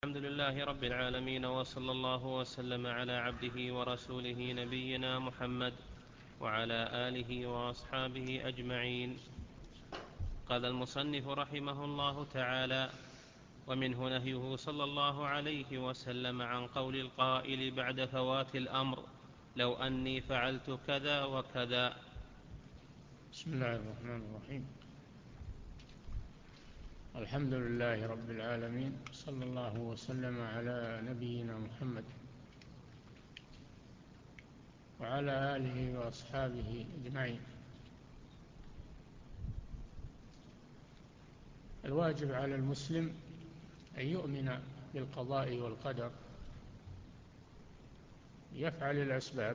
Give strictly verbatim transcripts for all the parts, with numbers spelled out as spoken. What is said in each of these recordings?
الحمد لله رب العالمين، وصلى الله وسلم على عبده ورسوله نبينا محمد وعلى آله وأصحابه أجمعين. قال المصنف رحمه الله تعالى: ومنه نهيه صلى الله عليه وسلم عن قول القائل بعد فوات الأمر: لو أني فعلت كذا وكذا. بسم الله الرحمن الرحيم. الحمد لله رب العالمين، صلى الله وسلم على نبينا محمد وعلى آله وأصحابه أجمعين. الواجب على المسلم أن يؤمن بالقضاء والقدر، يفعل الأسباب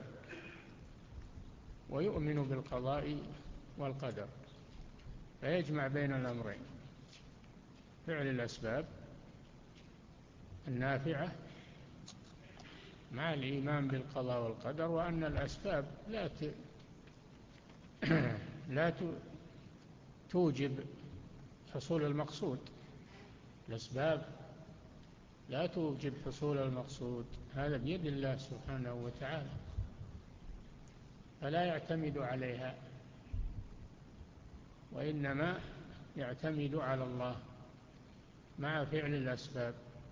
ويؤمن بالقضاء والقدر، فيجمع بين الأمرين: فعل الأسباب النافعة مع الإيمان بالقضاء والقدر، وأن الأسباب لا لا توجب حصول المقصود. الأسباب لا توجب حصول المقصود، هذا بيد الله سبحانه وتعالى، فلا يعتمد عليها، وإنما يعتمد على الله مع فعل الأسباب.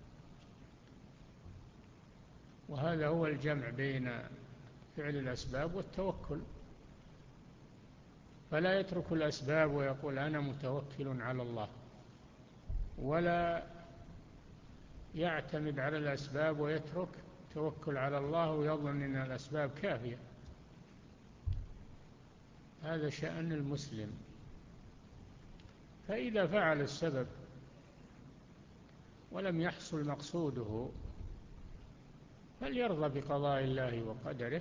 وهذا هو الجمع بين فعل الأسباب والتوكل، فلا يترك الأسباب ويقول أنا متوكل على الله، ولا يعتمد على الأسباب ويترك توكل على الله ويظن أن الأسباب كافية. هذا شأن المسلم. فإذا فعل السبب ولم يحصل مقصوده فليرضى بقضاء الله وقدره،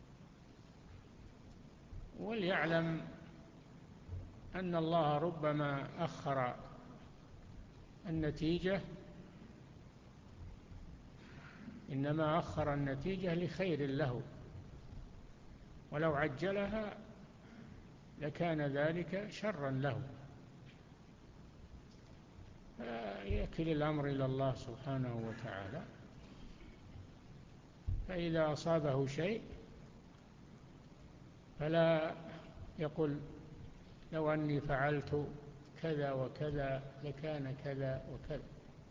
وليعلم أن الله ربما أخر النتيجة، إنما أخر النتيجة لخير له، ولو عجلها لكان ذلك شرا له. فيكل الأمر إلى الله سبحانه وتعالى، فإذا أصابه شيء فلا يقول لو أني فعلت كذا وكذا لكان كذا وكذا،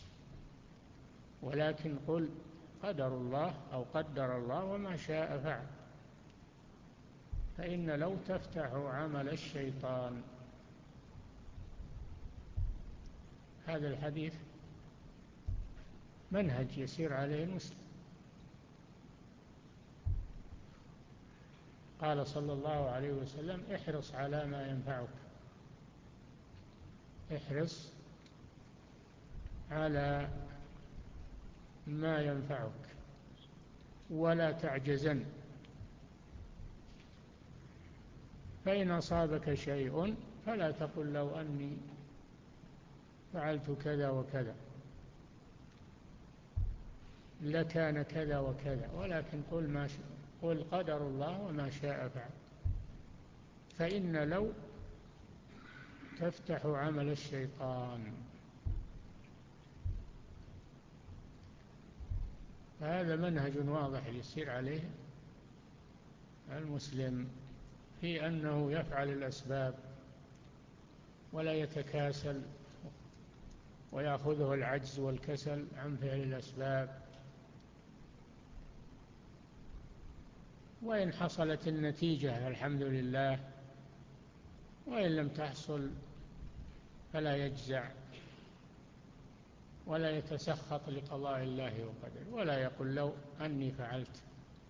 ولكن قل قدر الله أو قدر الله وما شاء فعل، فإن لو تفتح عمل الشيطان. هذا الحديث منهج يسير عليه المسلم. قال صلى الله عليه وسلم: احرص على ما ينفعك، احرص على ما ينفعك ولا تعجزن، فإن أصابك شيء فلا تقل لو أني فعلت كذا وكذا لكان كذا وكذا، ولكن قل ما شاء، قل قدر الله وما شاء فعل، فإن لو تفتح عمل الشيطان. فهذا منهج واضح يسير عليه المسلم في أنه يفعل الأسباب ولا يتكاسل ويأخذه العجز والكسل عن فعل الأسباب. وإن حصلت النتيجة الحمد لله، وإن لم تحصل فلا يجزع ولا يتسخط لقضاء الله وقدره، ولا يقول لو أني فعلت.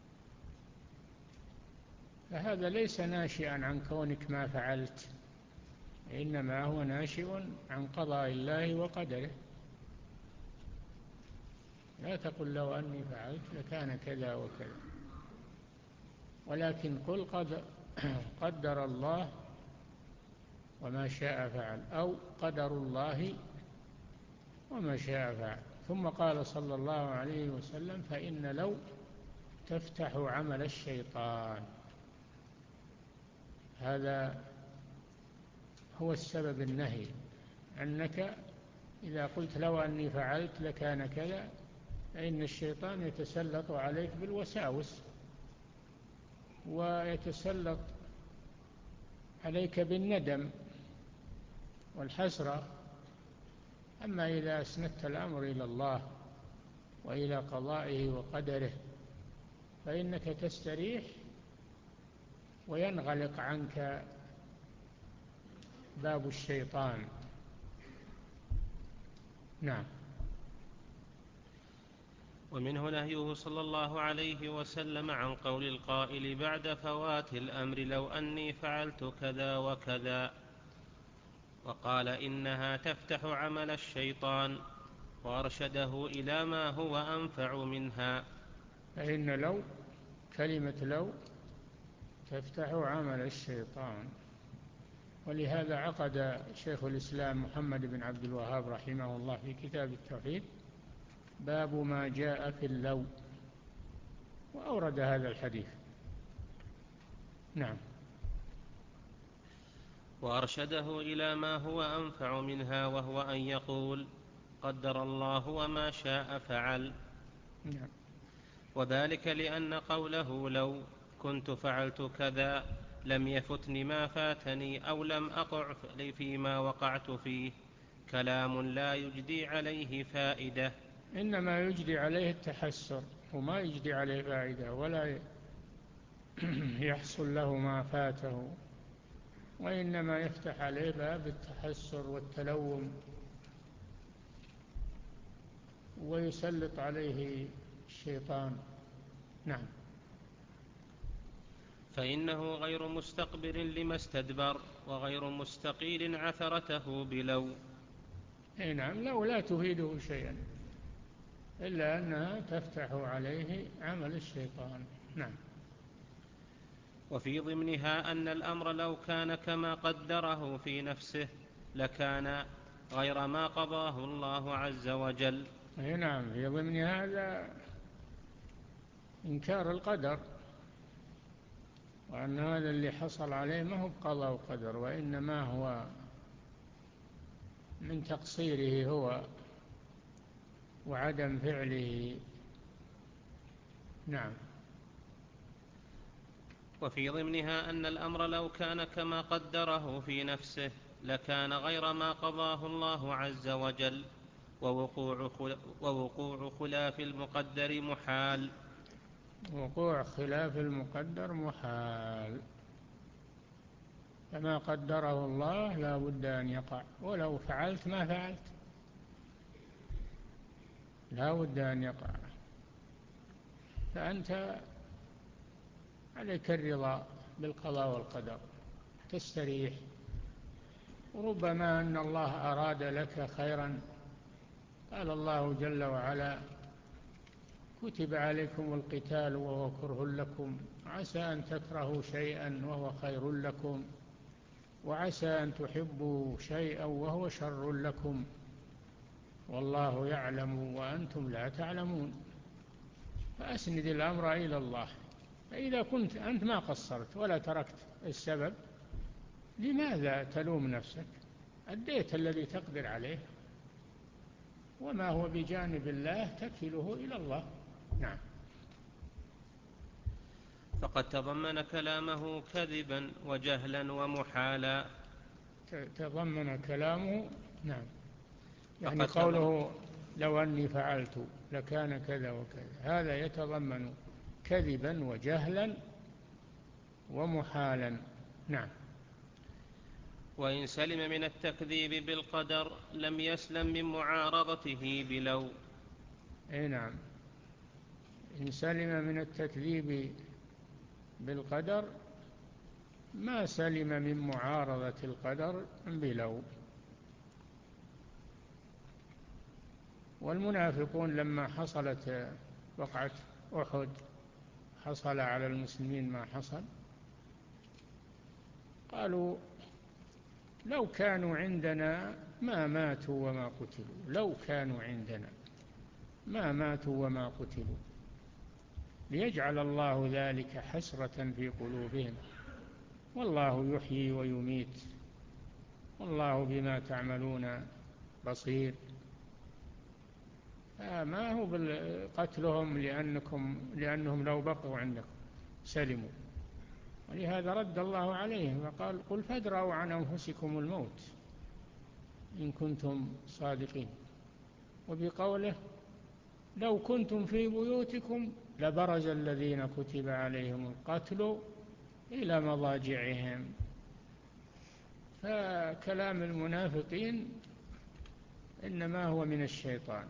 فهذا ليس ناشئا عن كونك ما فعلت، إنما هو ناشئ عن قضاء الله وقدره. لا تقل لو أني فعلت لكان كذا وكذا، ولكن قل قد قدر الله وما شاء فعل، أو قدر الله وما شاء فعل. ثم قال صلى الله عليه وسلم: فإن لو تفتح عمل الشيطان. هذا هو السبب النهي، أنك إذا قلت لو أني فعلت لكان كذا، فإن الشيطان يتسلط عليك بالوساوس ويتسلط عليك بالندم والحسرة. أما إذا أسندت الأمر إلى الله وإلى قضائه وقدره فإنك تستريح وينغلق عنك باب الشيطان. نعم. ومنه نهيه صلى الله عليه وسلم عن قول القائل بعد فوات الأمر لو أني فعلت كذا وكذا، وقال إنها تفتح عمل الشيطان، وأرشده إلى ما هو أنفع منها. فإن لو كلمة لو تفتح عمل الشيطان. ولهذا عقد شيخ الإسلام محمد بن عبد الوهاب رحمه الله في كتاب التوحيد باب ما جاء في اللو، وأورد هذا الحديث. نعم. وأرشده إلى ما هو أنفع منها، وهو أن يقول قدر الله وما شاء فعل. نعم. وذلك لأن قوله لو كنت فعلت كذا لم يفتني ما فاتني أو لم أقع فيما وقعت فيه، كلام لا يجدي عليه فائدة. إنما يجدي عليه التحسر، وما يجدي عليه فائدة ولا يحصل له ما فاته، وإنما يفتح عليه باب التحسر والتلوم ويسلط عليه الشيطان. نعم. فإنه غير مستقبل لما استدبر، وغير مستقيل عثرته بلو. أي نعم. لو لا تفيده شيئا إلا أنها تفتح عليه عمل الشيطان. نعم. وفي ضمنها أن الأمر لو كان كما قدره في نفسه لكان غير ما قضاه الله عز وجل. أي نعم. في ضمن هذا إنكار القدر، وأن هذا اللي حصل عليه ما هو بقضاء وقدر، وإنما هو من تقصيره هو وعدم فعله. نعم. وفي ضمنها أن الأمر لو كان كما قدره في نفسه لكان غير ما قضاه الله عز وجل، ووقوع, خل... ووقوع خلاف المقدر محال. وقوع خلاف المقدر محال، فما قدره الله لا بد أن يقع، ولو فعلت ما فعلت لا بد أن يقع. فأنت عليك الرضا بالقضاء والقدر، تستريح. وربما أن الله أراد لك خيرا. قال الله جل وعلا كتب عليكم القتال وهو كره لكم، عسى أن تكرهوا شيئا وهو خير لكم، وعسى أن تحبوا شيئا وهو شر لكم، والله يعلم وأنتم لا تعلمون. فأسند الأمر إلى الله. فإذا كنت أنت ما قصرت ولا تركت السبب، لماذا تلوم نفسك؟ أديت الذي تقدر عليه، وما هو بجانب الله تكله إلى الله. نعم. فقد تضمن كلامه كذبا وجهلا ومحالا. تضمن كلامه. نعم. يعني فقد تضمن قوله لو أني فعلت لكان كذا وكذا، هذا يتضمن كذبا وجهلا ومحالا. نعم. وإن سلم من التكذيب بالقدر لم يسلم من معارضته بلو. أي نعم. إن سلم من التكذيب بالقدر ما سلم من معارضة القدر بلو. والمنافقون لما حصلت وقعة أحد، حصل على المسلمين ما حصل، قالوا لو كانوا عندنا ما ماتوا وما قتلوا، لو كانوا عندنا ما ماتوا وما قتلوا، ليجعل الله ذلك حسرة في قلوبهم، والله يحيي ويميت، والله بما تعملون بصير. ما هو قتلهم لأنكم لأنهم لو بقوا عندكم سلموا. ولهذا رد الله عليهم وقال قل فادرأوا عن أنفسكم الموت إن كنتم صادقين. وبقوله لو كنتم في بيوتكم لبرز الذين كتب عليهم القتل إلى مضاجعهم. فكلام المنافقين إنما هو من الشيطان،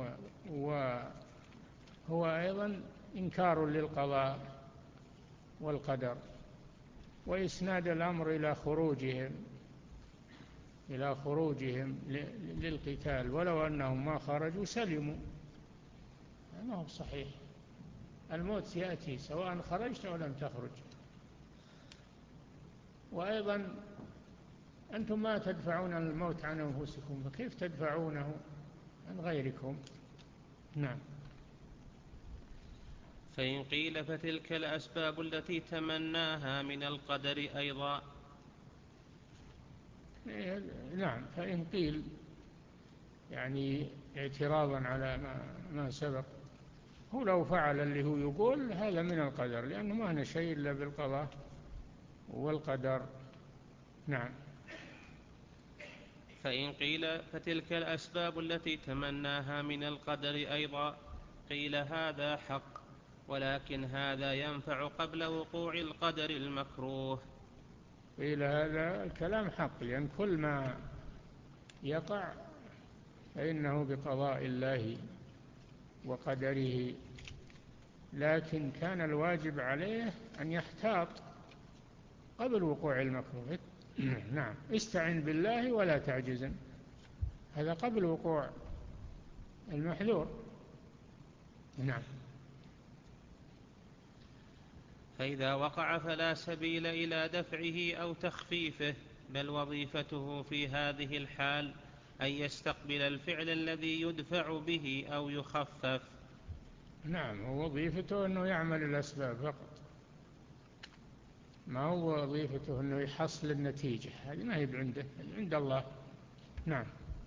وهو أيضا إنكار للقضاء والقدر، وإسناد الأمر إلى خروجهم إلى خروجهم للقتال ولو أنهم ما خرجوا سلموا. ما هو صحيح، الموت يأتي سواء خرجت أو لم تخرج. وأيضا أنتم ما تدفعون الموت عن أنفسكم، فكيف تدفعونه عن غيركم؟ نعم. فإن قيل فتلك الأسباب التي تمناها من القدر أيضا. نعم، فإن قيل يعني اعتراضا على ما, ما سبق، هو لو فعل اللي هو يقول هذا من القدر، لأنه ما هنا شيء إلا بالقضاء والقدر. نعم. فإن قيل فتلك الأسباب التي تمناها من القدر أيضا، قيل هذا حق، ولكن هذا ينفع قبل وقوع القدر المكروه. قيل هذا الكلام حق، لأن كل ما يقع فإنه بقضاء الله وقدره، لكن كان الواجب عليه أن يحتاط قبل وقوع المكروه. نعم، استعن بالله ولا تعجزن، هذا قبل وقوع المحذور. نعم. فإذا وقع فلا سبيل إلى دفعه أو تخفيفه، بل وظيفته في هذه الحال أن يستقبل الفعل الذي يدفع به أو يخفف. نعم، وظيفته أنه يعمل الأسباب فقط، ما هو وظيفته أنه يحصل النتيجة، هذه ما هي عنده، عند الله. نعم.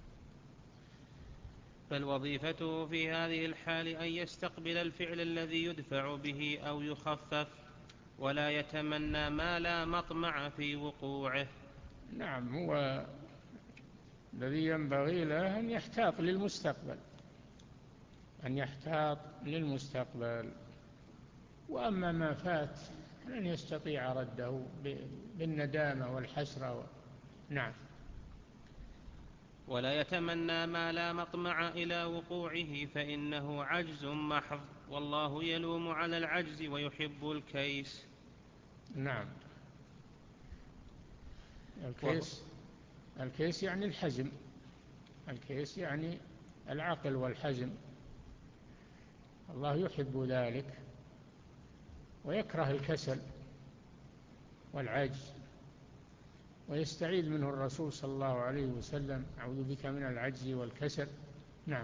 بل وظيفته في هذه الحال أن يستقبل الفعل الذي يدفع به أو يخفف، ولا يتمنى ما لا مطمع في وقوعه. نعم، هو الذي ينبغي له أن يحتاط للمستقبل، أن يحتاط للمستقبل. وأما ما فات لن يستطيع رده بالندامة والحسرة. نعم. ولا يتمنى ما لا مطمع إلى وقوعه، فإنه عجز محض، والله يلوم على العجز ويحب الكيس. نعم. الكيس الكيس يعني الحزم، الكيس يعني العقل والحزم. الله يحب ذلك ويكره الكسل والعجز، ويستعيذ منه الرسول صلى الله عليه وسلم: أعوذ بك من العجز والكسل. نعم.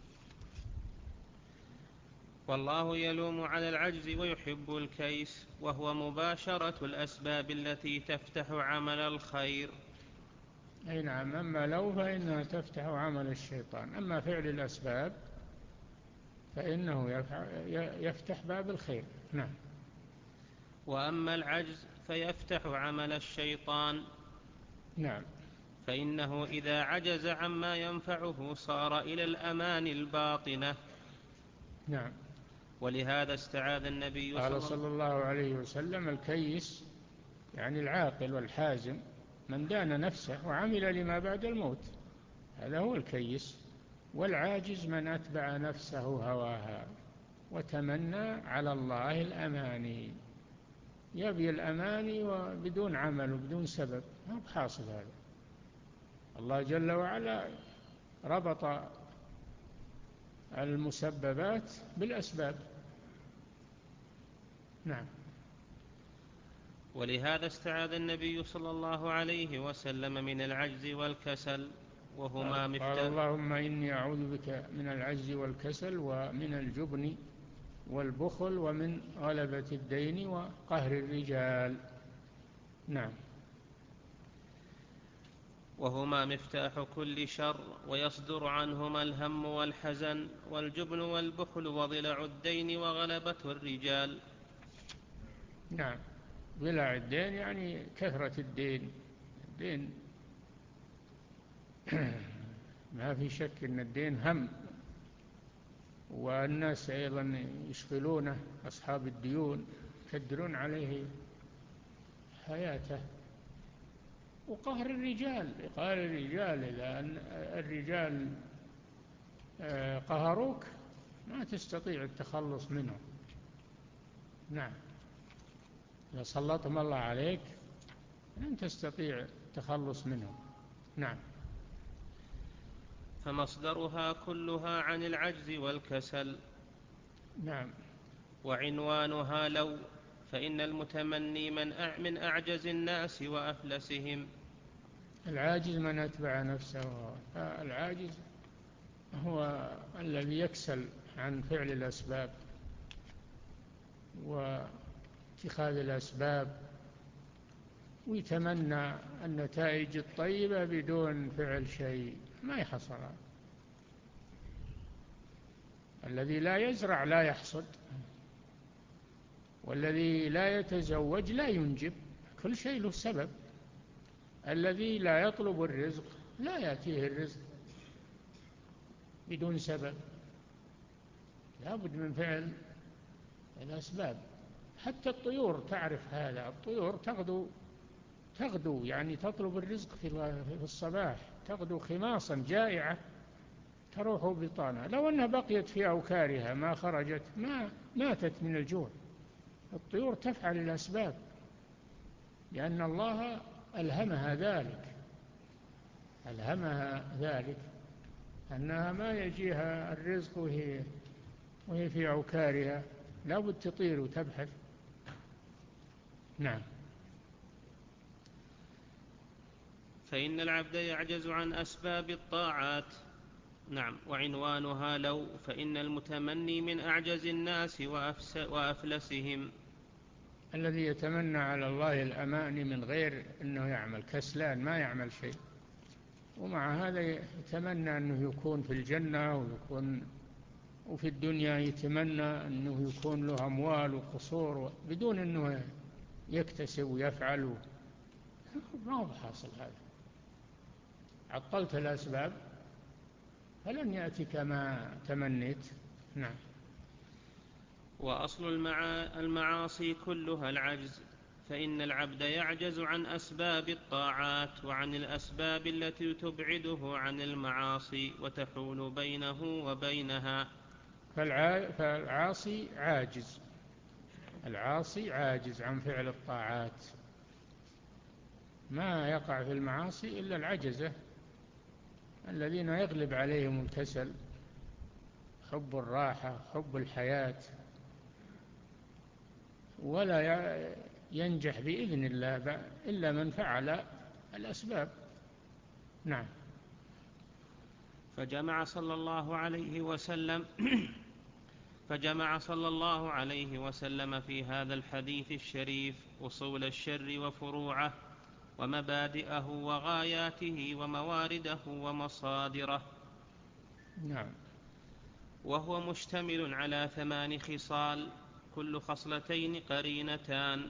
والله يلوم على العجز ويحب الكيس، وهو مباشرة الأسباب التي تفتح عمل الخير. أي نعم، أما لو فإنها تفتح عمل الشيطان، أما فعل الأسباب فإنه يفتح باب الخير. نعم. وأما العجز فيفتح عمل الشيطان. نعم. فإنه إذا عجز عما ينفعه صار إلى الأمان الباطنة. نعم. ولهذا استعاذ النبي قال صلى الله عليه وسلم: الكيس يعني العاقل والحازم من دان نفسه وعمل لما بعد الموت، هذا هو الكيس. والعاجز من أتبع نفسه هواها وتمنى على الله الأماني، يبي الأماني وبدون عمل وبدون سبب، ما هو حاصل هذا. الله جل وعلا ربط المسببات بالأسباب. نعم. ولهذا استعاذ النبي صلى الله عليه وسلم من العجز والكسل، وهما مفتاح. قال: اللهم إني أعوذ بك من العجز والكسل ومن الجبن والبخل ومن غلبة الدين وقهر الرجال. نعم. وهما مفتاح كل شر، ويصدر عنهما الهم والحزن والجبن والبخل وضلع الدين وغلبة الرجال. نعم، ضلع الدين يعني كثرة الدين. الدين ما في شك أن الدين هم، والناس أيضا يشغلونه، أصحاب الديون يكدرون عليه حياته. وقهر الرجال، قهر الرجال إذا أن الرجال قهروك ما تستطيع التخلص منهم. نعم، إذا سلطهم الله عليك لن تستطيع التخلص منهم. نعم. فمصدرها كلها عن العجز والكسل. نعم. وعنوانها لو، فإن المتمني من من أعجز الناس وأفلسهم. العاجز من أتبع نفسه. العاجز هو الذي يكسل عن فعل الأسباب واتخاذ الأسباب، ويتمنى النتائج الطيبة بدون فعل شيء، ما يحصل. الذي لا يزرع لا يحصد، والذي لا يتزوج لا ينجب، كل شيء له سبب. الذي لا يطلب الرزق لا يأتيه الرزق بدون سبب، لا بد من فعل الأسباب. حتى الطيور تعرف هذا، الطيور تغدو تغدو يعني تطلب الرزق في الصباح، تغدو خماصا جائعة تروح بطانها، لو أنها بقيت في أوكارها ما خرجت ما ماتت من الجوع. الطيور تفعل الأسباب لأن الله ألهمها ذلك، ألهمها ذلك أنها ما يجيها الرزق وهي, وهي في أوكارها، لا بد تطير وتبحث. نعم. فإن العبد يعجز عن أسباب الطاعات. نعم. وعنوانها لو، فإن المتمني من أعجز الناس وأفلسهم. الذي يتمنى على الله الأماني من غير أنه يعمل، كسلان ما يعمل شيء، ومع هذا يتمنى أنه يكون في الجنة ويكون وفي الدنيا يتمنى أنه يكون له أموال وقصور بدون أنه يكتسب ويفعل، ما هو حاصل. هذا عطلت الأسباب فلن يأتي كما تمنيت. نعم. وأصل المعاصي كلها العجز، فإن العبد يعجز عن أسباب الطاعات وعن الأسباب التي تبعده عن المعاصي وتحول بينه وبينها. فالعاصي عاجز، العاصي عاجز عن فعل الطاعات، ما يقع في المعاصي إلا العجزة الذين يغلب عليهم الكسل، حب الراحة، حب الحياة، ولا ينجح بإذن الله إلا من فعل الأسباب. نعم. فجمع صلى الله عليه وسلم فجمع صلى الله عليه وسلم في هذا الحديث الشريف أصول الشر وفروعه ومبادئه وغاياته وموارده ومصادره. نعم. وهو مشتمل على ثمان خصال، كل خصلتين قرينتان.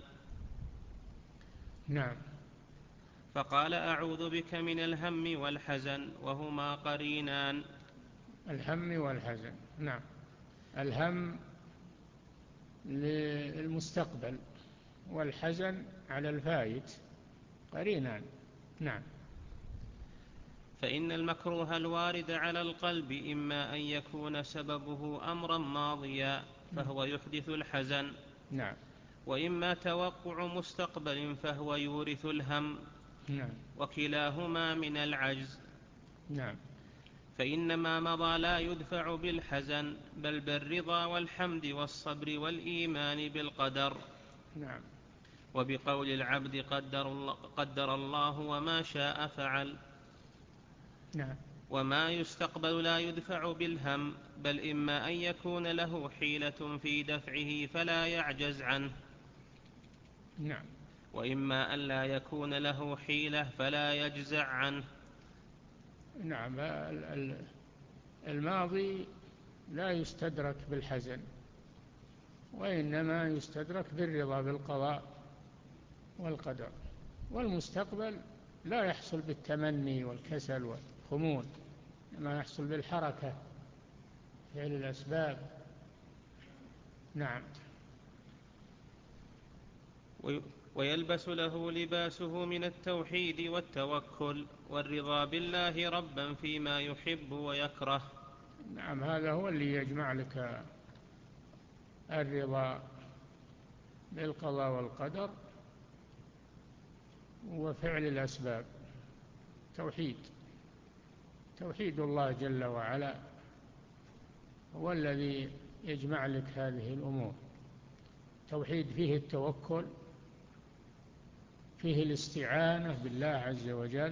نعم. فقال أعوذ بك من الهم والحزن، وهما قرينان. الهم والحزن. نعم. الهم للمستقبل والحزن على الفائت، قرينان. نعم. فإن المكروه الوارد على القلب إما أن يكون سببه أمرا ماضيا فهو يحدث الحزن. نعم. وإما توقع مستقبل فهو يورث الهم. نعم. وكلاهما من العجز. نعم. فإنما مضى لا يدفع بالحزن، بل بالرضا والحمد والصبر والإيمان بالقدر. نعم. وبقول العبد قدر الله, قدر الله وما شاء فعل. نعم. وما يستقبل لا يدفع بالهم، بل إما أن يكون له حيلة في دفعه فلا يعجز عنه. نعم. وإما أن لا يكون له حيلة فلا يجزع عنه. نعم، الماضي لا يستدرك بالحزن، وإنما يستدرك بالرضا بالقضاء والقدر، والمستقبل لا يحصل بالتمني والكسل والخمول، إنما يحصل بالحركة، فعل الأسباب. نعم. ويلبس له لباسه من التوحيد والتوكل والرضا بالله ربا فيما يحب ويكره. نعم، هذا هو اللي يجمع لك الرضا بالقضاء والقدر وفعل الأسباب. توحيد توحيد الله جل وعلا هو الذي يجمع لك هذه الأمور. توحيد فيه التوكل، فيه الاستعانة بالله عز وجل،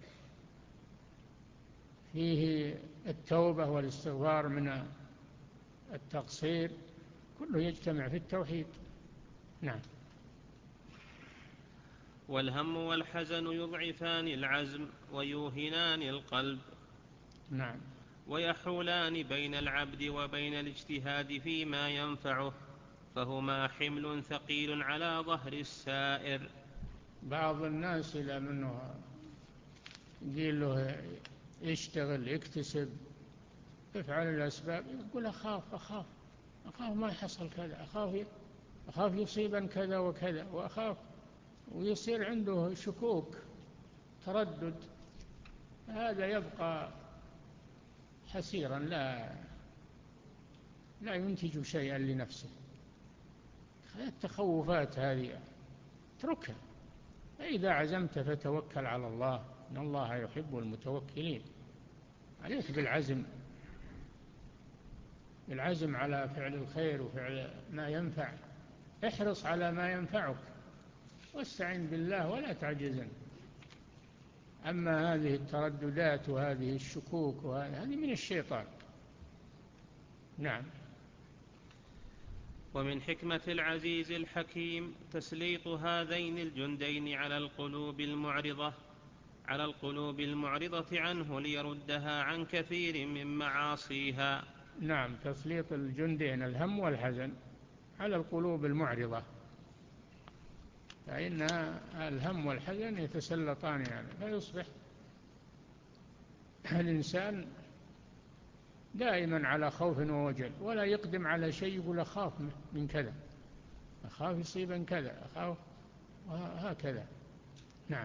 فيه التوبة والاستغفار من التقصير، كله يجتمع في التوحيد. نعم. والهم والحزن يضعفان العزم ويوهنان القلب. نعم. ويحولان بين العبد وبين الاجتهاد فيما ينفعه، فهما حمل ثقيل على ظهر السائر. بعض الناس إلى منه يقول له يشتغل يكتسب يفعل الأسباب، يقول أخاف أخاف أخاف ما يحصل كذا، أخاف أخاف يصيبا كذا وكذا، وأخاف، ويصير عنده شكوك تردد. هذا يبقى حسيرا، لا لا ينتج شيئا لنفسه. التخوفات هذه اتركها، فإذا عزمت فتوكل على الله، إن الله يحب المتوكلين. عليك بالعزم، بالعزم على فعل الخير وفعل ما ينفع. احرص على ما ينفعك واستعن بالله ولا تعجزن. أما هذه الترددات وهذه الشكوك هذه من الشيطان. نعم. ومن حكمة العزيز الحكيم تسليط هذين الجندين على القلوب المعرضة على القلوب المعرضة عنه ليردها عن كثير من معاصيها. نعم، تسليط الجندين الهم والحزن على القلوب المعرضة، فإن الهم والحزن يتسلطان يعني، فيصبح الإنسان دائما على خوف ووجل، ولا يقدم على شيء يقول أخاف من كذا، أخاف يصيبا كذا، أخاف، وهكذا. نعم.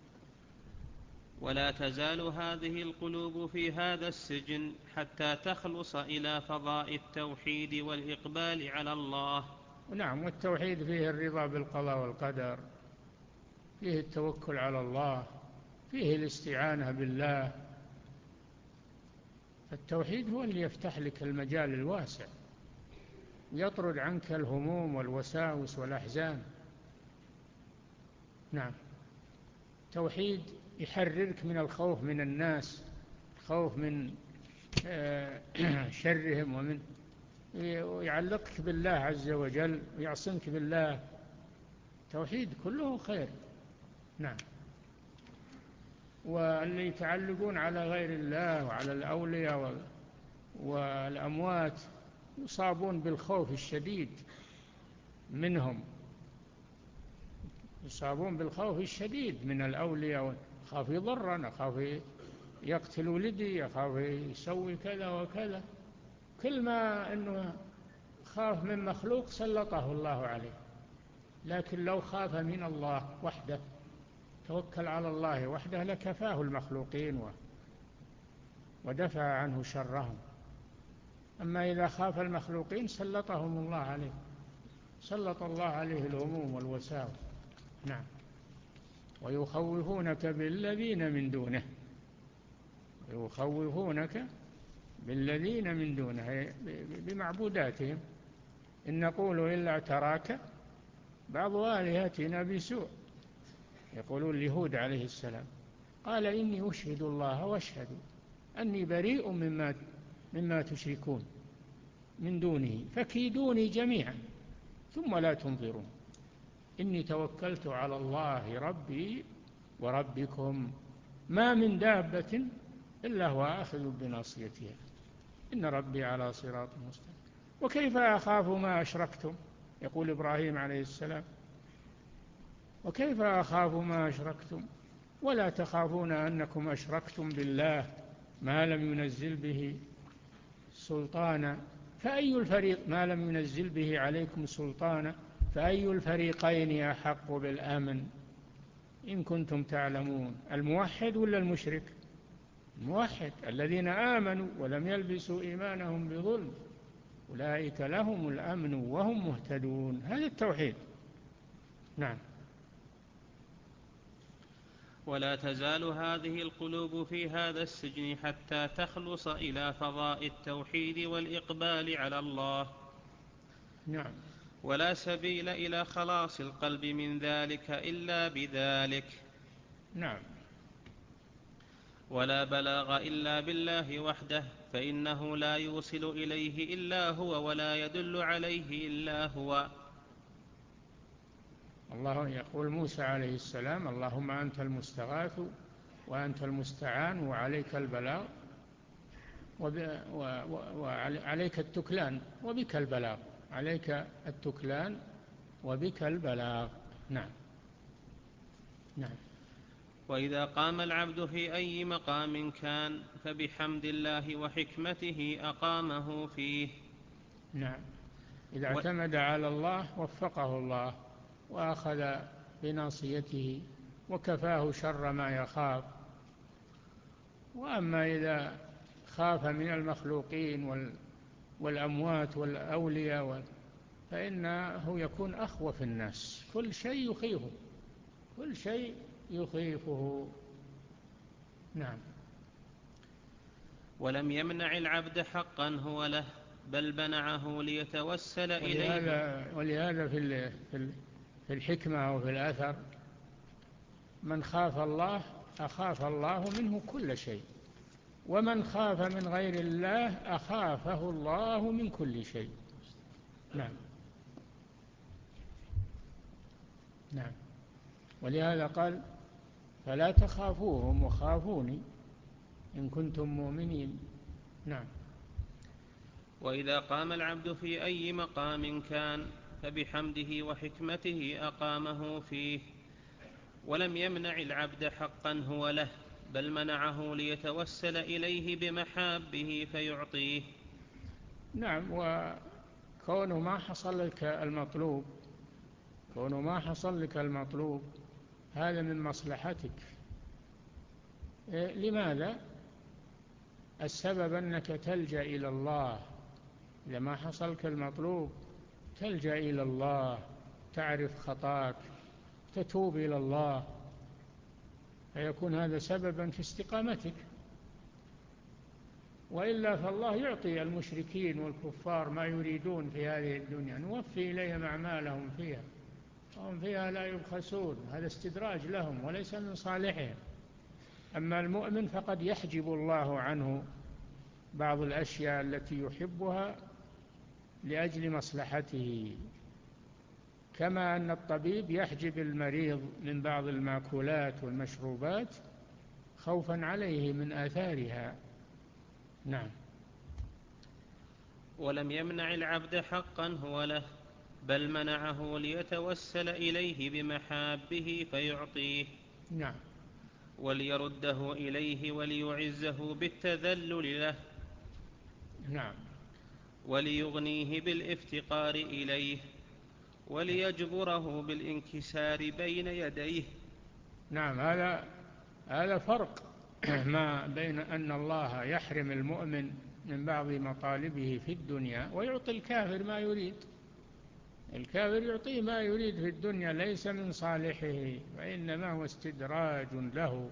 ولا تزال هذه القلوب في هذا السجن حتى تخلص إلى فضاء التوحيد والإقبال على الله. نعم، والتوحيد فيه الرضا بالقضاء والقدر، فيه التوكل على الله، فيه الاستعانة بالله. التوحيد هو اللي يفتح لك المجال الواسع، يطرد عنك الهموم والوساوس والأحزان. نعم. التوحيد يحررك من الخوف من الناس، الخوف من شرهم، ومن ويعلقك بالله عز وجل ويعصمك بالله. التوحيد كله خير. نعم. واللي يتعلقون على غير الله وعلى الأولياء والأموات يصابون بالخوف الشديد منهم، يصابون بالخوف الشديد من الأولياء، خاف يضرنا، خاف يقتل ولدي، يخاف يسوي كذا وكذا. كل ما أنه خاف من مخلوق سلطه الله عليه. لكن لو خاف من الله وحده، توكل على الله وحده، لكفاه المخلوقين ودفع عنه شرهم. أما إذا خاف المخلوقين سلطهم الله عليه، سلط الله عليه الهموم والوساوس. نعم. ويخوفونك بالذين من دونه، يخوفونك بالذين من دونه بمعبوداتهم. إن نقول إلا اعتراك بعض آلهتنا بسوء. يقولون لهود عليه السلام قال إني أشهد الله واشهدوا أني بريء مما, مما تشركون من دونه فكيدوني جميعا ثم لا تنظرون إني توكلت على الله ربي وربكم ما من دابة إلا هو آخذ بناصيتها، إن ربي على صراط مستقيم. وكيف أخاف ما أشركتم، يقول إبراهيم عليه السلام، وكيف أخاف ما أشركتم ولا تخافون أنكم أشركتم بالله ما لم ينزل به سلطانا، فأي الفريق ما لم ينزل به عليكم سلطانا فأي الفريقين أحق بالأمن إن كنتم تعلمون، الموحد ولا المشرك؟ الموحد، الذين آمنوا ولم يلبسوا إيمانهم بظلم أولئك لهم الأمن وهم مهتدون، هذا التوحيد. نعم. ولا تزال هذه القلوب في هذا السجن حتى تخلص إلى فضاء التوحيد والإقبال على الله. نعم. ولا سبيل إلى خلاص القلب من ذلك إلا بذلك. نعم. ولا بلاغ إلا بالله وحده، فإنه لا يوصل إليه إلا هو ولا يدل عليه إلا هو. الله يقول موسى عليه السلام: اللهم أنت المستغاث وأنت المستعان وعليك البلاغ وعليك التكلان وبك البلاغ، عليك التكلان وبك البلاغ. نعم. نعم. وإذا قام العبد في أي مقام كان فبحمد الله وحكمته أقامه فيه. نعم. إذا اعتمد على الله وفقه الله وأخذ بناصيته وكفاه شر ما يخاف. وأما إذا خاف من المخلوقين والأموات والأولياء فإنه يكون أخوف الناس، كل شيء يخيفه، كل شيء يخيفه. نعم. ولم يمنع العبد حقا هو له، بل منعه ليتوسل إليه. ولهذا, ولهذا في في الحكمة وفي الأثر: من خاف الله أخاف الله منه كل شيء، ومن خاف من غير الله أخافه الله من كل شيء. نعم. نعم. ولهذا قال: فلا تخافوهم وخافوني إن كنتم مؤمنين. نعم. وإذا قام العبد في أي مقام كان فبحمده وحكمته أقامه فيه. ولم يمنع العبد حقا هو له، بل منعه ليتوسل إليه بمحابه فيعطيه. نعم. وكونه ما حصل لك المطلوب، كونه ما حصل لك المطلوب هذا من مصلحتك. لماذا؟ السبب أنك تلجأ إلى الله. إذا ما حصلك المطلوب تلجأ إلى الله، تعرف خطاك، تتوب إلى الله، فيكون هذا سببا في استقامتك. وإلا فالله يعطي المشركين والكفار ما يريدون في هذه الدنيا، نوفي إليهم أعمالهم فيها وهم فيها لا يبخسون، هذا استدراج لهم وليس من صالحهم. أما المؤمن فقد يحجب الله عنه بعض الأشياء التي يحبها لأجل مصلحته، كما أن الطبيب يحجب المريض من بعض المأكولات والمشروبات خوفا عليه من آثارها. نعم. ولم يمنع العبد حقا هو له، بل منعه ليتوسل إليه بمحابه فيعطيه. نعم. وليرده إليه وليعزه بالتذلل له. نعم. وليغنيه بالافتقار إليه، وليجبره بالانكسار بين يديه. نعم. هذا هذا فرق ما بين أن الله يحرم المؤمن من بعض مطالبه في الدنيا ويعطي الكافر ما يريد. الكافر يعطيه ما يريد في الدنيا ليس من صالحه، وإنما هو استدراج له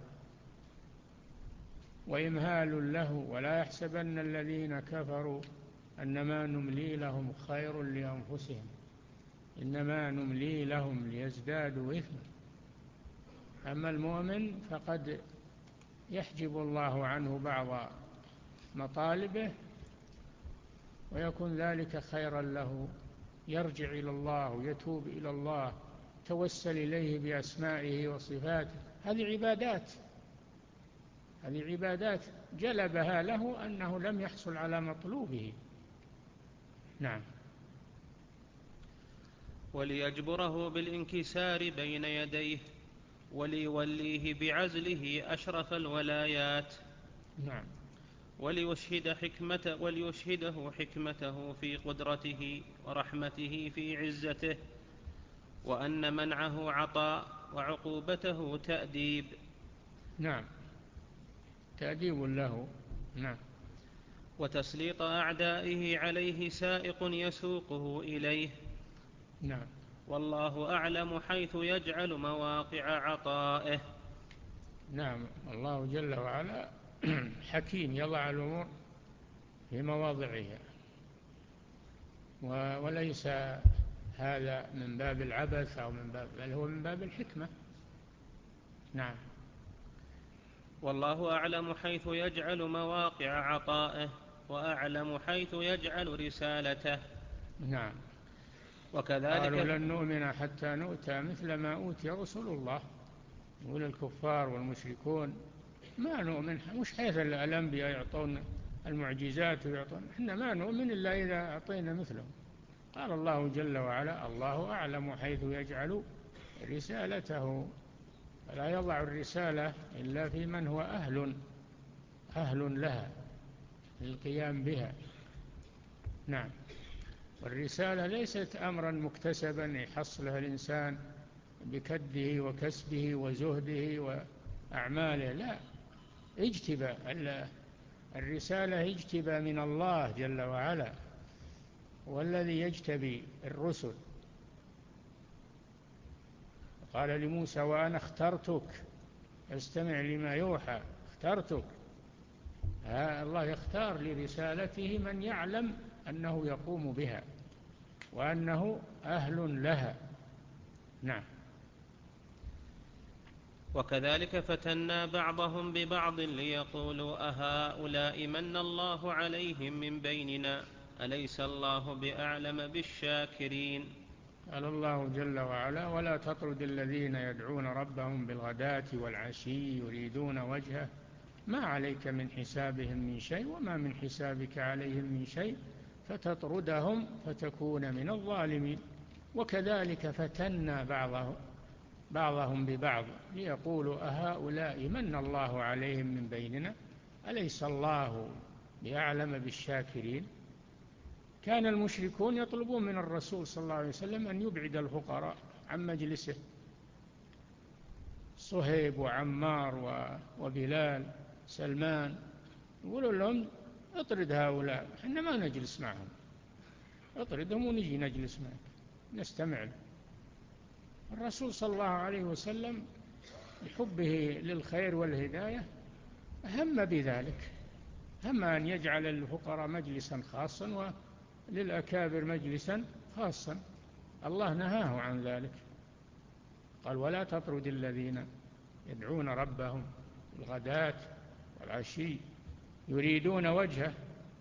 وإمهال له. ولا يحسبن الذين كفروا أنما نملي لهم خير لأنفسهم، إنما نملي لهم ليزدادوا إثما. أما المؤمن فقد يحجب الله عنه بعض مطالبه ويكون ذلك خيرا له، يرجع إلى الله ويتوب إلى الله، توسل إليه بأسمائه وصفاته. هذه عبادات، هذه عبادات جلبها له أنه لم يحصل على مطلوبه. نعم. وليجبره بالانكسار بين يديه، وليوليه بعزله أشرف الولايات. نعم. وليشهد حكمة وليشهده حكمته في قدرته ورحمته في عزته، وأن منعه عطاء وعقوبته تأديب. نعم، تأديب له. نعم. وتسليط أعدائه عليه سائق يسوقه إليه. نعم. والله أعلم حيث يجعل مواقع عطائه. نعم، الله جل وعلا حكيم يضع الأمور في مواضعها، وليس هذا من باب العبث أو من باب، بل هو من باب الحكمة. نعم. والله أعلم حيث يجعل مواقع عطائه، وأعلم حيث يجعل رسالته. نعم. وكذلك قالوا لن نؤمن حتى نؤتى مثل ما أوتي رسول الله. يقول الكفار والمشركون ما نؤمن، مش حيث الأنبياء يعطون المعجزات ويعطون، إحنا ما نؤمن إلا إذا أعطينا مثلهم. قال الله جل وعلا: الله أعلم حيث يجعل رسالته. فلا يضع الرسالة إلا في من هو أهل أهل لها للقيام بها. نعم. والرسالة ليست أمرا مكتسبا يحصله الإنسان بكده وكسبه وزهده وأعماله، لا، اجتبى. الرسالة اجتبى من الله جل وعلا، والذي يجتبي الرسل. قال لموسى: وأنا اخترتك فاستمع لما يوحى. اخترتك، الله يختار لرسالته من يعلم أنه يقوم بها وأنه أهل لها. نعم. وكذلك فتنا بعضهم ببعض ليقولوا أهؤلاء من الله عليهم من بيننا أليس الله بأعلم بالشاكرين. قال الله جل وعلا: ولا تطرد الذين يدعون ربهم بالغداة والعشي يريدون وجهه ما عليك من حسابهم من شيء وما من حسابك عليهم من شيء فتطردهم فتكون من الظالمين. وكذلك فتنا بعضهم بعضهم ببعض ليقولوا أهؤلاء من الله عليهم من بيننا أليس الله بأعلم بالشاكرين. كان المشركون يطلبون من الرسول صلى الله عليه وسلم أن يبعد الفقراء عن مجلسه، صهيب وعمار وبلال سلمان، يقولون لهم: اطرد هؤلاء، احنا ما نجلس معهم، اطردهم ونجي نجلس معك نستمع له. الرسول صلى الله عليه وسلم بحبه للخير والهداية هم بذلك، هم أن يجعل الفقراء مجلسا خاصا وللأكابر مجلسا خاصا. الله نهاه عن ذلك، قال: ولا تطرد الذين يدعون ربهم الغداة والعشي يريدون وجهه.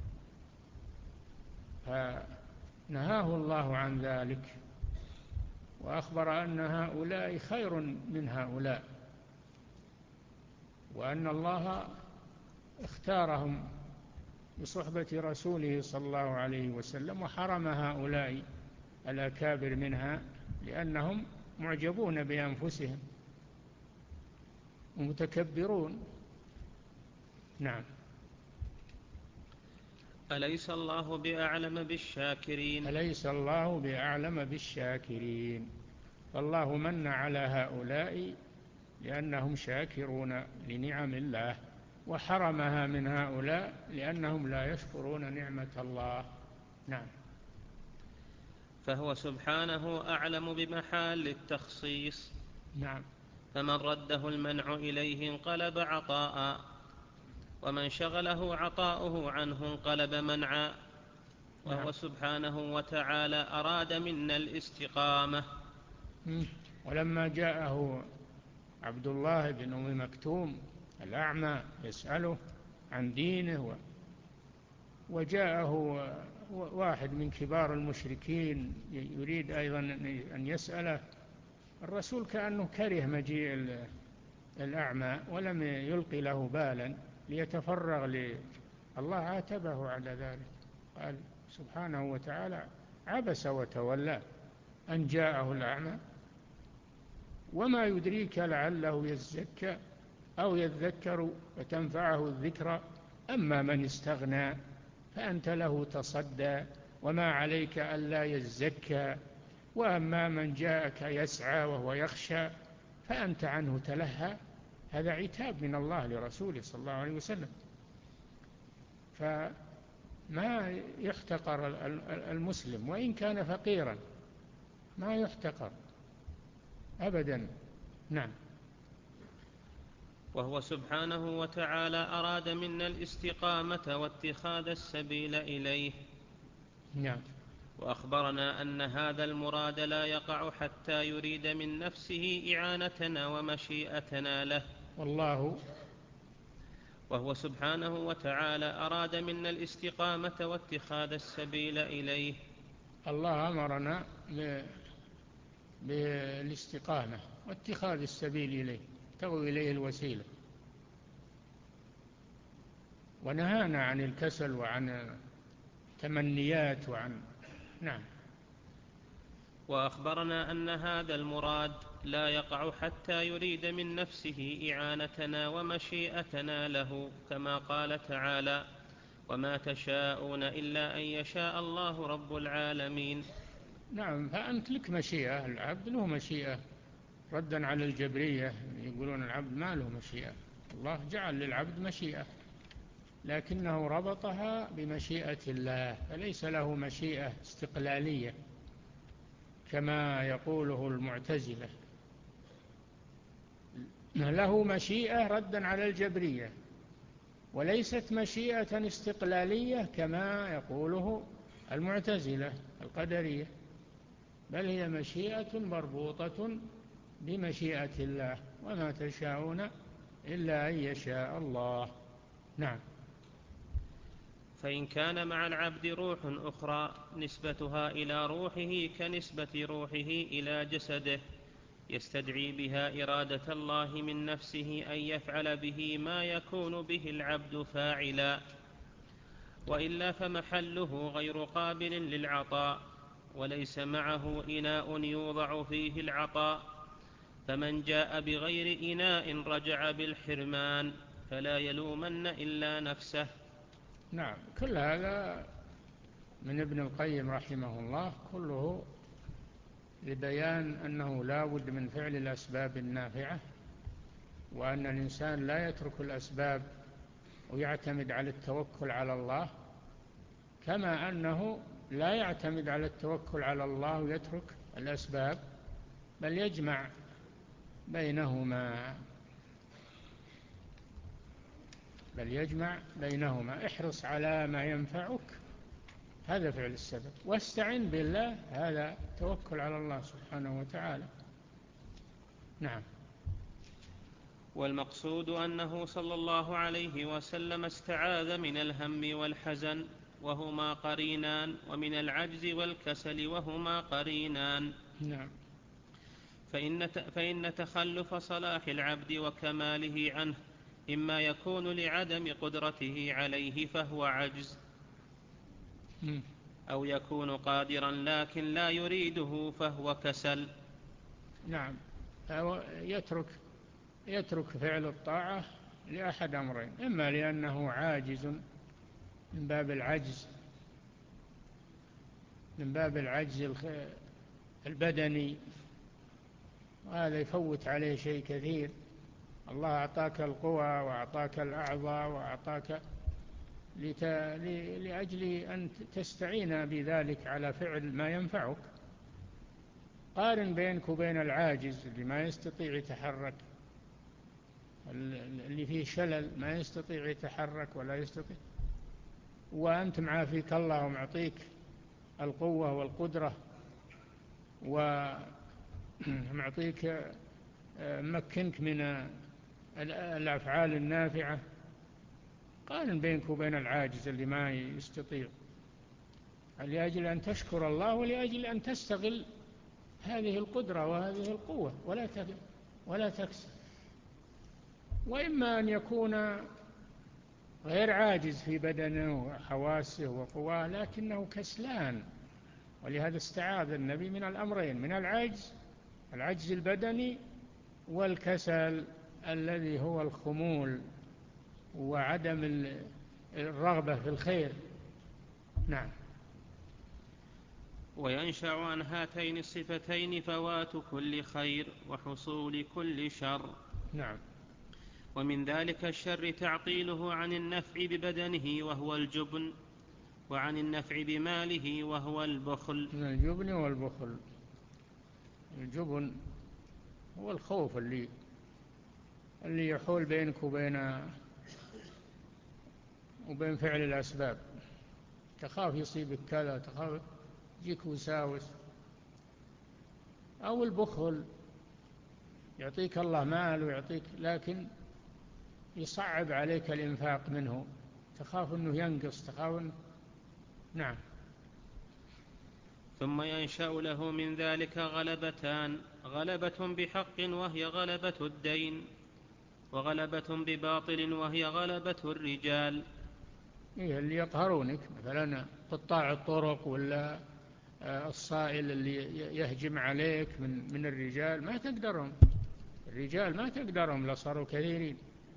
فنهاه الله عن ذلك، وأخبر أن هؤلاء خير من هؤلاء، وأن الله اختارهم بصحبة رسوله صلى الله عليه وسلم، وحرم هؤلاء الأكابر منها لأنهم معجبون بأنفسهم ومتكبرون. نعم. أليس الله بأعلم بالشاكرين. أليس الله بأعلم بالشاكرين. فالله من على هؤلاء لأنهم شاكرون لنعم الله، وحرمها من هؤلاء لأنهم لا يشكرون نعمة الله. نعم. فهو سبحانه أعلم بمحال التخصيص. نعم. فمن رده المنع إليه انقلب عطاء، ومن شغله عطاؤه عنه انقلب منعا. وهو نعم. سبحانه وتعالى أراد منا الاستقامة. ولما جاءه عبد الله بن أم مكتوم الأعمى يسأله عن دينه، وجاءه واحد من كبار المشركين يريد أيضا أن يسأله، الرسول كأنه كره مجيء الأعمى ولم يلقي له بالا، ليتفرغ ل الله عاتبه على ذلك، قال سبحانه وتعالى: عبس وتولى أن جاءه الأعمى وما يدريك لعله يزكى أو يذكر فتنفعه الذكرى أما من استغنى فأنت له تصدى وما عليك ألا يزكى وأما من جاءك يسعى وهو يخشى فأنت عنه تلهى. هذا عتاب من الله لرسوله صلى الله عليه وسلم. فما يحتقر المسلم وإن كان فقيرا، ما يحتقر أبدا. نعم. وهو سبحانه وتعالى أراد منا الاستقامة واتخاذ السبيل إليه. نعم. وأخبرنا أن هذا المراد لا يقع حتى يريد من نفسه إعانتنا ومشيئتنا له. والله وهو سبحانه وتعالى أراد منا الاستقامة واتخاذ السبيل إليه. الله أمرنا بالاستقامة واتخاذ السبيل إليه، تغوا إليه الوسيلة، ونهانا عن الكسل وعن تمنيات وعن نعم. وأخبرنا أن هذا المراد لا يقع حتى يريد من نفسه إعانتنا ومشيئتنا له، كما قال تعالى: وما تشاءون إلا أن يشاء الله رب العالمين. نعم. فأنت لك مشيئة، العبد له مشيئة، ردا على الجبرية يقولون العبد ما له مشيئة. الله جعل للعبد مشيئة لكنه ربطها بمشيئة الله، فليس له مشيئة استقلالية كما يقوله المعتزلة. له مشيئة ردا على الجبرية، وليست مشيئة استقلالية كما يقوله المعتزلة القدرية، بل هي مشيئة مربوطة بمشيئة الله، وما تشاءون إلا أن يشاء الله. نعم. فإن كان مع العبد روح أخرى نسبتها إلى روحه كنسبة روحه إلى جسده، يستدعي بها إرادة الله من نفسه أن يفعل به ما يكون به العبد فاعلا، وإلا فمحله غير قابل للعطاء، وليس معه إناء يوضع فيه العطاء، فمن جاء بغير إناء رجع بالحرمان، فلا يلومن إلا نفسه. نعم. كل هذا من ابن القيم رحمه الله كله لبيان أنه لا بد من فعل الأسباب النافعة، وأن الإنسان لا يترك الأسباب ويعتمد على التوكل على الله، كما أنه لا يعتمد على التوكل على الله ويترك الأسباب، بل يجمع بينهما بل يجمع بينهما احرص على ما ينفعك، هذا فعل السبب، واستعن بالله، هذا توكل على الله سبحانه وتعالى. نعم. والمقصود أنه صلى الله عليه وسلم استعاذ من الهم والحزن وهما قرينان، ومن العجز والكسل وهما قرينان. نعم. فإن, فإن تخلف صلاح العبد وكماله عنه إما يكون لعدم قدرته عليه فهو عجز، أو يكون قادرا لكن لا يريده فهو كسل. نعم. يترك يترك فعل الطاعة لأحد أمرين: إما لأنه عاجز من باب العجز من باب العجز البدني، وهذا يفوت عليه شيء كثير. الله أعطاك القوى وأعطاك الأعضاء وأعطاك لت... لأجل أن تستعين بذلك على فعل ما ينفعك. قارن بينك وبين العاجز اللي ما يستطيع يتحرك، اللي فيه شلل ما يستطيع يتحرك ولا يستطيع، وأنت معافيك الله ومعطيك القوة والقدرة ومعطيك مكنك من الأفعال النافعة. قارن بينك وبين العاجز اللي ما يستطيع، لأجل أن تشكر الله ولأجل أن تستغل هذه القدرة وهذه القوة ولا ولا تكسل. وإما أن يكون غير عاجز في بدنه وحواسه وقواه، لكنه كسلان. ولهذا استعاذ النبي من الأمرين، من العجز، العجز البدني، والكسل الذي هو الخمول وعدم الرغبة في الخير. نعم. وينشأ عن هاتين الصفتين فوات كل خير وحصول كل شر. نعم. ومن ذلك الشر تعطيله عن النفع ببدنه وهو الجبن، وعن النفع بماله وهو البخل. من الجبن والبخل. الجبن هو الخوف اللي اللي يحول بينك وبين وبين فعل الأسباب، تخاف يصيبك كذا، تخاف يجيك وساوس. أو البخل، يعطيك الله مال ويعطيك، لكن يصعب عليك الإنفاق منه، تخاف أنه ينقص، تخاف أنه... نعم. ثم ينشأ له من ذلك غلبتان، غلبة بحق وهي غلبة الدين، وغلبة بباطل وهي غلبة الرجال. إيه اللي يقهرونك، مثلا قطاع الطرق ولا الصائل اللي يهجم عليك من من الرجال، ما تقدرهم. الرجال ما تقدرهم لصاروا كثيرين،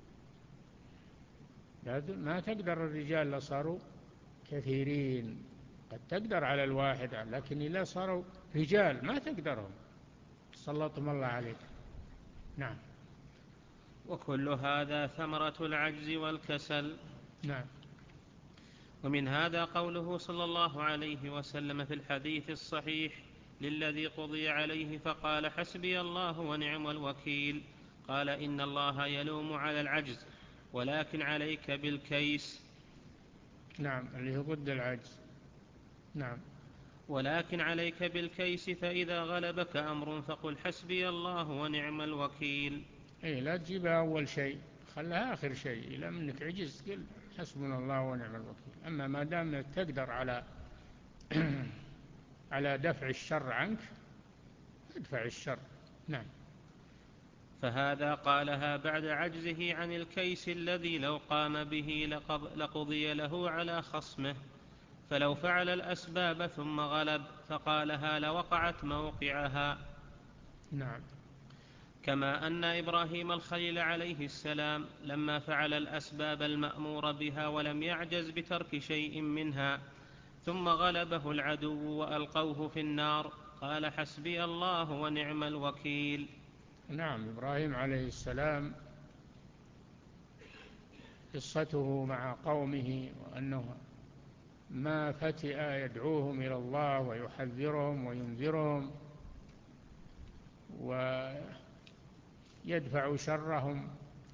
ما تقدر الرجال لصاروا كثيرين. قد تقدر على الواحد، لكن إذا صاروا رجال ما تقدرهم، سلطهم الله عليك. نعم. وكل هذا ثمرة العجز والكسل. نعم. ومن هذا قوله صلى الله عليه وسلم في الحديث الصحيح للذي قضي عليه فقال حسبي الله ونعم الوكيل، قال إن الله يلوم على العجز ولكن عليك بالكيس. نعم، اللي هو ضد العجز. نعم. ولكن عليك بالكيس، فإذا غلبك أمر فقل حسبي الله ونعم الوكيل. إيه، لا تجيبها أول شيء، خلها آخر شيء. إذا منك عجزت قل حسبنا الله ونعم الوكيل. أما ما دام تقدر على على دفع الشر عنك، ادفع الشر. نعم. فهذا قالها بعد عجزه عن الكيس الذي لو قام به لقضي له على خصمه، فلو فعل الأسباب ثم غلب فقالها لوقعت موقعها. نعم. كما أن إبراهيم الخليل عليه السلام لما فعل الأسباب المأمور بها ولم يعجز بترك شيء منها ثم غلبه العدو وألقوه في النار قال حسبي الله ونعم الوكيل. نعم. إبراهيم عليه السلام قصته مع قومه، وأنه ما فتئ يدعوهم إلى الله ويحذرهم وينذرهم ويدفع شرهم،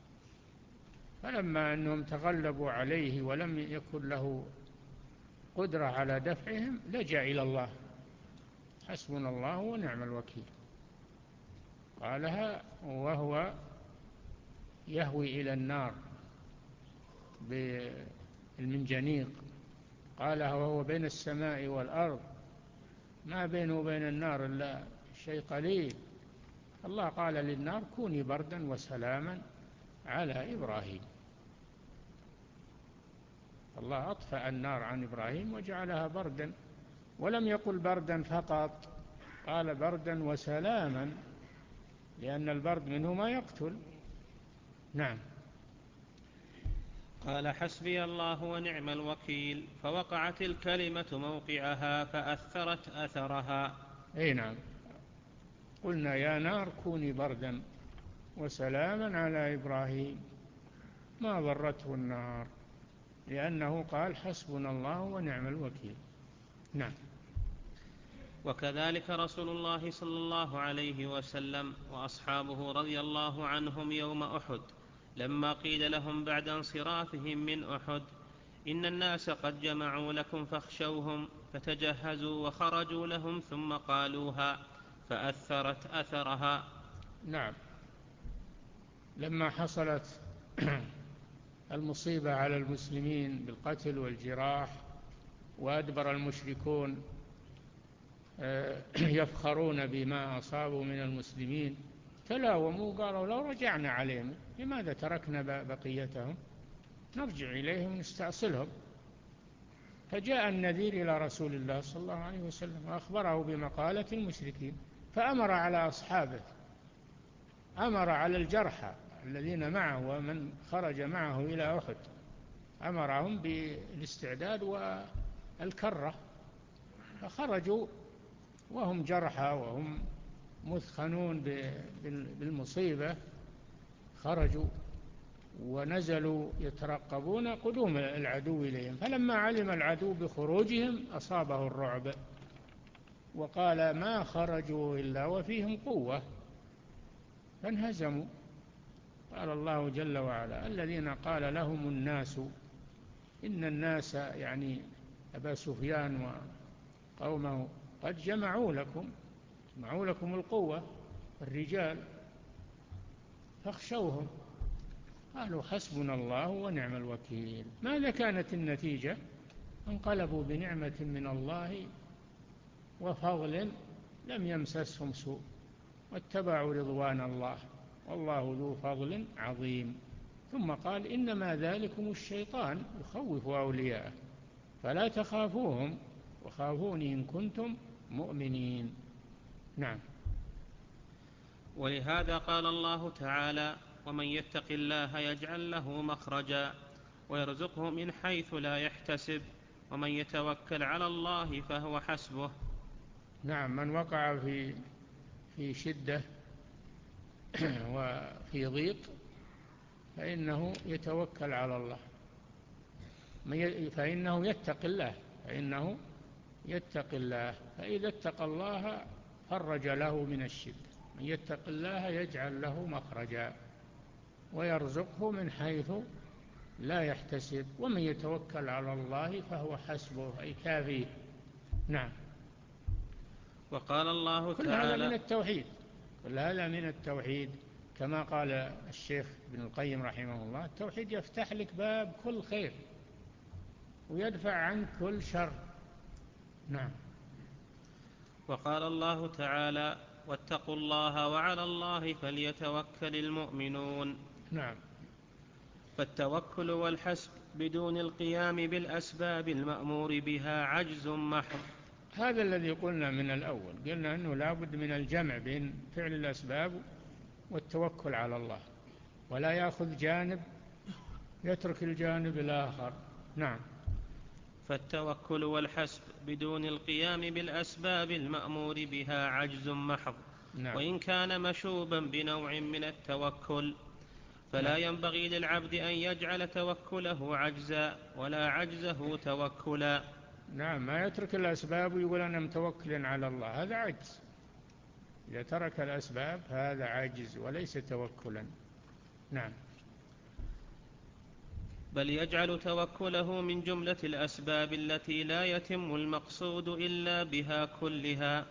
فلما أنهم تغلبوا عليه ولم يكن له قدرة على دفعهم لجأ إلى الله، حسبنا الله ونعم الوكيل. قالها وهو يهوي إلى النار بالمنجنيق، قالها وهو بين السماء والأرض، ما بينه وبين النار إلا شيء قليل. الله قال للنار كوني بردا وسلاما على إبراهيم. الله أطفأ النار عن إبراهيم وجعلها بردا، ولم يقل بردا فقط، قال بردا وسلاما، لأن البرد منه ما يقتل. نعم. قال حسبي الله ونعم الوكيل، فوقعت الكلمة موقعها فأثرت أثرها. أي نعم. قلنا يا نار كوني بردا وسلاما على إبراهيم، ما ضرته النار، لأنه قال حسبنا الله ونعم الوكيل. نعم. وكذلك رسول الله صلى الله عليه وسلم وأصحابه رضي الله عنهم يوم أحد لما قيل لهم بعد انصرافهم من أحد إن الناس قد جمعوا لكم فاخشوهم، فتجهزوا وخرجوا لهم ثم قالوها فأثرت أثرها. نعم. لما حصلت المصيبة على المسلمين بالقتل والجراح، وأدبر المشركون يفخرون بما أصابوا من المسلمين، تلاوموا قالوا لو رجعنا عليهم لماذا تركنا بقيتهم. نرجع إليهم ونستأصلهم. فجاء النذير إلى رسول الله صلى الله عليه وسلم وأخبره بمقالة المشركين، فأمر على أصحابه، أمر على الجرحى الذين معه ومن خرج معه إلى أحد، أمرهم بالاستعداد والكرة، فخرجوا وهم جرحى وهم مثخنون بالمصيبة، خرجوا ونزلوا يترقبون قدوم العدو إليهم. فلما علم العدو بخروجهم أصابه الرعب وقال ما خرجوا إلا وفيهم قوة، فانهزموا. قال الله جل وعلا الذين قال لهم الناس إن الناس، يعني أبا سفيان وقومه، قد جمعوا لكم جمعوا لكم القوة الرجال فاخشوهم، قالوا حسبنا الله ونعم الوكيل. ماذا كانت النتيجة؟ انقلبوا بنعمة من الله وفضل لم يمسسهم سوء واتبعوا رضوان الله والله ذو فضل عظيم. ثم قال إنما ذلكم الشيطان يخوف أولياءه فلا تخافوهم وخافوني إن كنتم مؤمنين. نعم. ولهذا قال الله تعالى ومن يتق الله يجعل له مخرجا ويرزقه من حيث لا يحتسب ومن يتوكل على الله فهو حسبه. نعم، من وقع في في شدة وفي ضيق فإنه يتوكل على الله، فإنه يتق الله فإنه يتق الله فإذا اتقى الله فرج له من الشدة. من يتق الله يجعل له مخرجا ويرزقه من حيث لا يحتسب ومن يتوكل على الله فهو حسبه أي كافيه. نعم. وقال الله كل تعالى هذا من التوحيد، كل هذا من التوحيد كما قال الشيخ ابن القيم رحمه الله التوحيد يفتح لك باب كل خير ويدفع عنك كل شر. نعم. وقال الله تعالى واتقوا الله وعلى الله فليتوكل المؤمنون. نعم. فالتوكل والحسب بدون القيام بالأسباب المأمور بها عجز محض. هذا الذي قلنا من الأول، قلنا أنه لا بد من الجمع بين فعل الأسباب والتوكل على الله، ولا يأخذ جانب يترك الجانب الآخر. نعم. فالتوكل والحسب بدون القيام بالأسباب المأمور بها عجز محض. نعم. وإن كان مشوبا بنوع من التوكل فلا نعم. ينبغي للعبد أن يجعل توكله عجزا ولا عجزه توكلا. نعم، ما يترك الأسباب ويقول أنا متوكل على الله، هذا عجز. إذا ترك الأسباب هذا عجز وليس توكلا. نعم. بل يجعل توكله من جملة الأسباب التي لا يتم المقصود إلا بها كلها.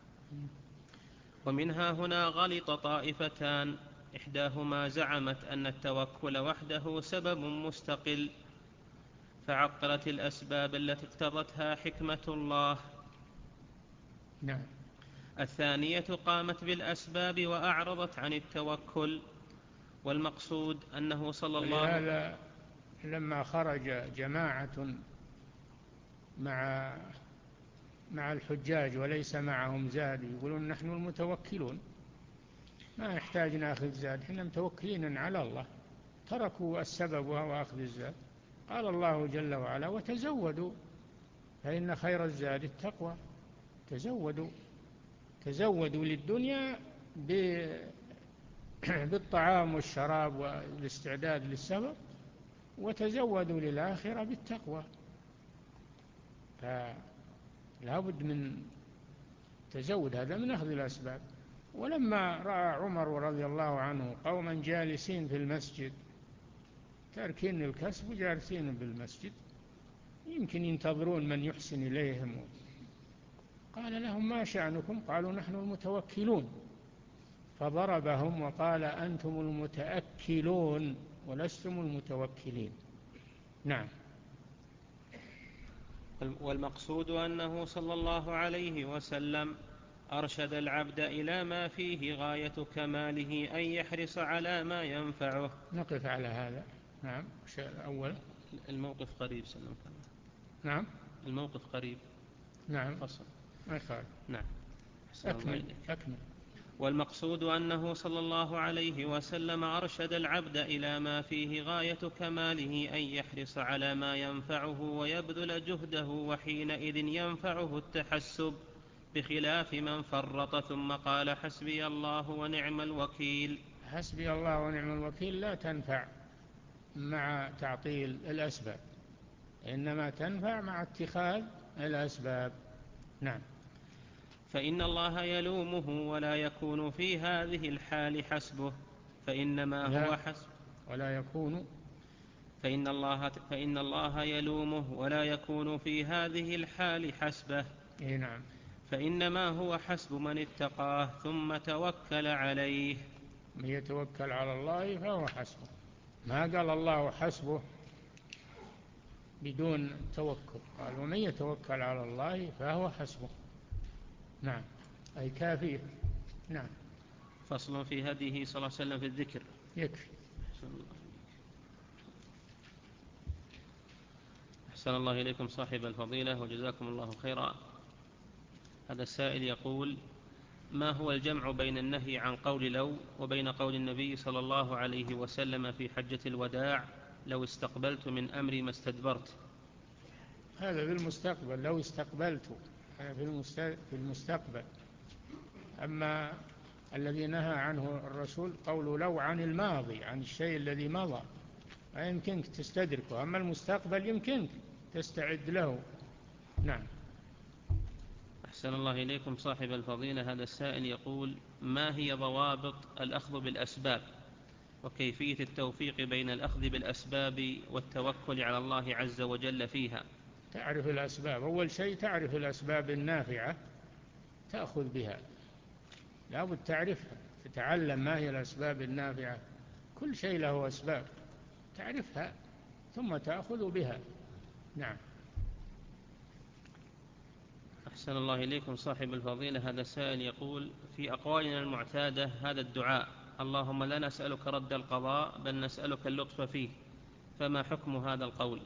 ومنها هنا غلط طائفتان، إحداهما زعمت أن التوكل وحده سبب مستقل فعطلت الأسباب التي اقتضتها حكمة الله. نعم. الثانية قامت بالأسباب وأعرضت عن التوكل، والمقصود أنه صلى الله عليه وسلم. ولهذا لما خرج جماعة مع مع الحجاج وليس معهم زاد يقولون نحن المتوكلون ما نحتاج ناخذ زاد، احنا متوكلين على الله، تركوا السبب وهو أخذ الزاد. قال الله جل وعلا وتزودوا فإن خير الزاد التقوى. تزودوا تزودوا للدنيا بالطعام والشراب والاستعداد للسبب، وتزودوا للآخرة بالتقوى. فلا بد من تزود، هذا من أخذ الأسباب. ولما رأى عمر رضي الله عنه قوما جالسين في المسجد تاركين الكسب وجالسين بالمسجد يمكن ينتظرون من يحسن إليهم، قال لهم ما شأنكم؟ قالوا نحن المتوكلون، فضربهم وقال أنتم المتأكلون ولستم المتوكلين. نعم. والمقصود أنه صلى الله عليه وسلم أرشد العبد إلى ما فيه غاية كماله أن يحرص على ما ينفعه. نقف على هذا. نعم. الأول الموقف قريب سلمك. نعم. الموقف قريب. نعم. فصل. ما يخالف. نعم. أكمل. أكمل. والمقصود أنه صلى الله عليه وسلم أرشد العبد إلى ما فيه غاية كماله أن يحرص على ما ينفعه ويبذل جهده، وحينئذ ينفعه التحسب، بخلاف من فرط ثم قال حسبي الله ونعم الوكيل. حسبي الله ونعم الوكيل لا تنفع مع تعطيل الأسباب، إنما تنفع مع اتخاذ الأسباب. نعم. فإن الله يلومه ولا يكون في هذه الحال حسبه، فإنما هو حسب ولا يكون فإن الله, فإن الله يلومه ولا يكون في هذه الحال حسبه. إيه نعم. فإنما هو حسب من اتقاه ثم توكل عليه. من يتوكل على الله فهو حسبه. ما قال الله حسبه بدون توكل، قال ومن يتوكل على الله فهو حسبه. نعم، أي كافيه. نعم. فصل في هديه صلى الله عليه وسلم في الذكر. يكفي. أحسن الله إليكم صاحب الفضيلة وجزاكم الله خيرا. هذا السائل يقول: ما هو الجمع بين النهي عن قول لو وبين قول النبي صلى الله عليه وسلم في حجة الوداع: لو استقبلت من أمري ما استدبرت؟ هذا في المستقبل، لو استقبلت في المستقبل. أما الذي نهى عنه الرسول قول لو عن الماضي، عن الشيء الذي مضى، لا يمكنك تستدركه. أما المستقبل يمكنك تستعد له. نعم. أحسن الله إليكم صاحب الفضيلة. هذا السائل يقول: ما هي ضوابط الأخذ بالأسباب، وكيفية التوفيق بين الأخذ بالأسباب والتوكل على الله عز وجل فيها؟ تعرف الأسباب. أول شيء تعرف الأسباب النافعة تأخذ بها، لا بد تعرفها، تتعلم ما هي الأسباب النافعة. كل شيء له أسباب، تعرفها ثم تأخذ بها. نعم. أحسن الله إليكم صاحب الفضيلة. هذا السائل يقول: في أقوالنا المعتادة هذا الدعاء: اللهم لا نسألك رد القضاء بل نسألك اللطف فيه، فما حكم هذا القول؟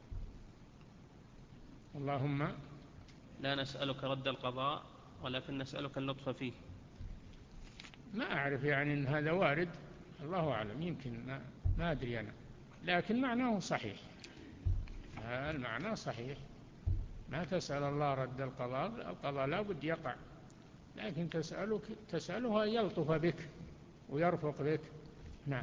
اللهم لا نسألك رد القضاء ولكن نسألك اللطف فيه. ما أعرف يعني أن هذا وارد، الله أعلم، يمكن ما, ما أدري أنا، لكن معناه صحيح. المعنى صحيح، ما تسأل الله رد القضاء، القضاء لا بد يقع، لكن تسألك تسأله أن يلطف بك ويرفق بك. نعم.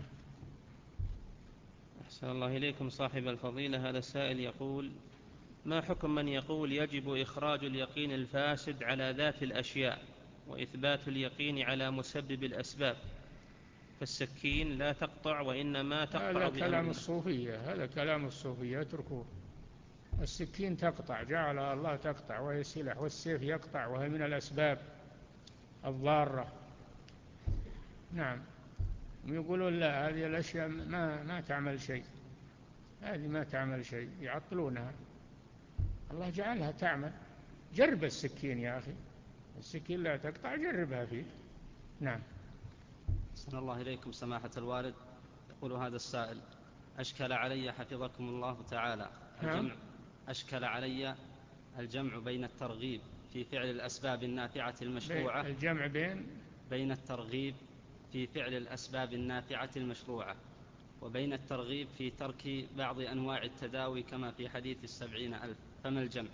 أحسن الله إليكم صاحب الفضيلة. هذا السائل يقول: ما حكم من يقول يجب إخراج اليقين الفاسد على ذات الأشياء وإثبات اليقين على مسبب الأسباب، فالسكين لا تقطع وإنما تقطع هذا بأمر كلام الله؟ الصوفية، هذا كلام الصوفية، اتركوه. السكين تقطع، جعلها الله تقطع وهي سلح، والسيف يقطع وهي من الأسباب الضارة. نعم. يقولون لا، هذه الأشياء ما, ما تعمل شيء، هذه ما تعمل شيء، يعطلونها. الله جعلها تعمل. جرب السكين يا أخي، السكين لا تقطع، جربها فيه. نعم. أحسن الله إليكم سماحة الوالد. يقول هذا السائل: أشكل علي حفظكم الله تعالى الجمع أشكل علي الجمع بين الترغيب في فعل الأسباب النافعة المشروعة الجمع بين بين الترغيب في فعل الأسباب النافعة المشروعة وبين الترغيب في ترك بعض أنواع التداوي كما في حديث السبعين ألف، فما الجمع؟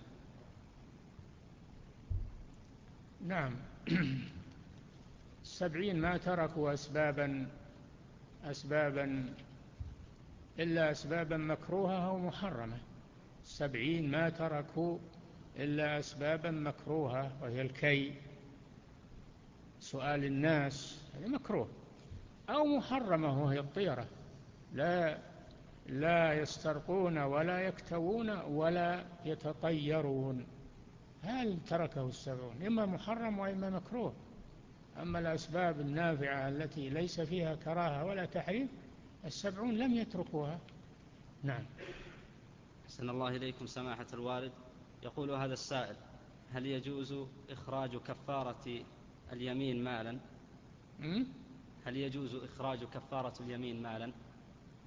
نعم. السبعين ما تركوا أسبابا أسبابا إلا أسبابا مكروهة أو محرمة. السبعين ما تركوا إلا أسبابا مكروهة، وهي الكي، سؤال الناس، هذا مكروه، أو محرمة وهي الطيرة، لا لا يسترقون ولا يكتوون ولا يتطيرون. هل تركه السبعون؟ إما محرم وإما مكروه. أما الأسباب النافعة التي ليس فيها كراهة ولا تحريم، السبعون لم يتركوها. نعم. أحسن الله إليكم سماحة الوالد. يقول هذا السائل: هل يجوز إخراج كفارة اليمين مالا؟ م? هل يجوز إخراج كفارة اليمين مالا؟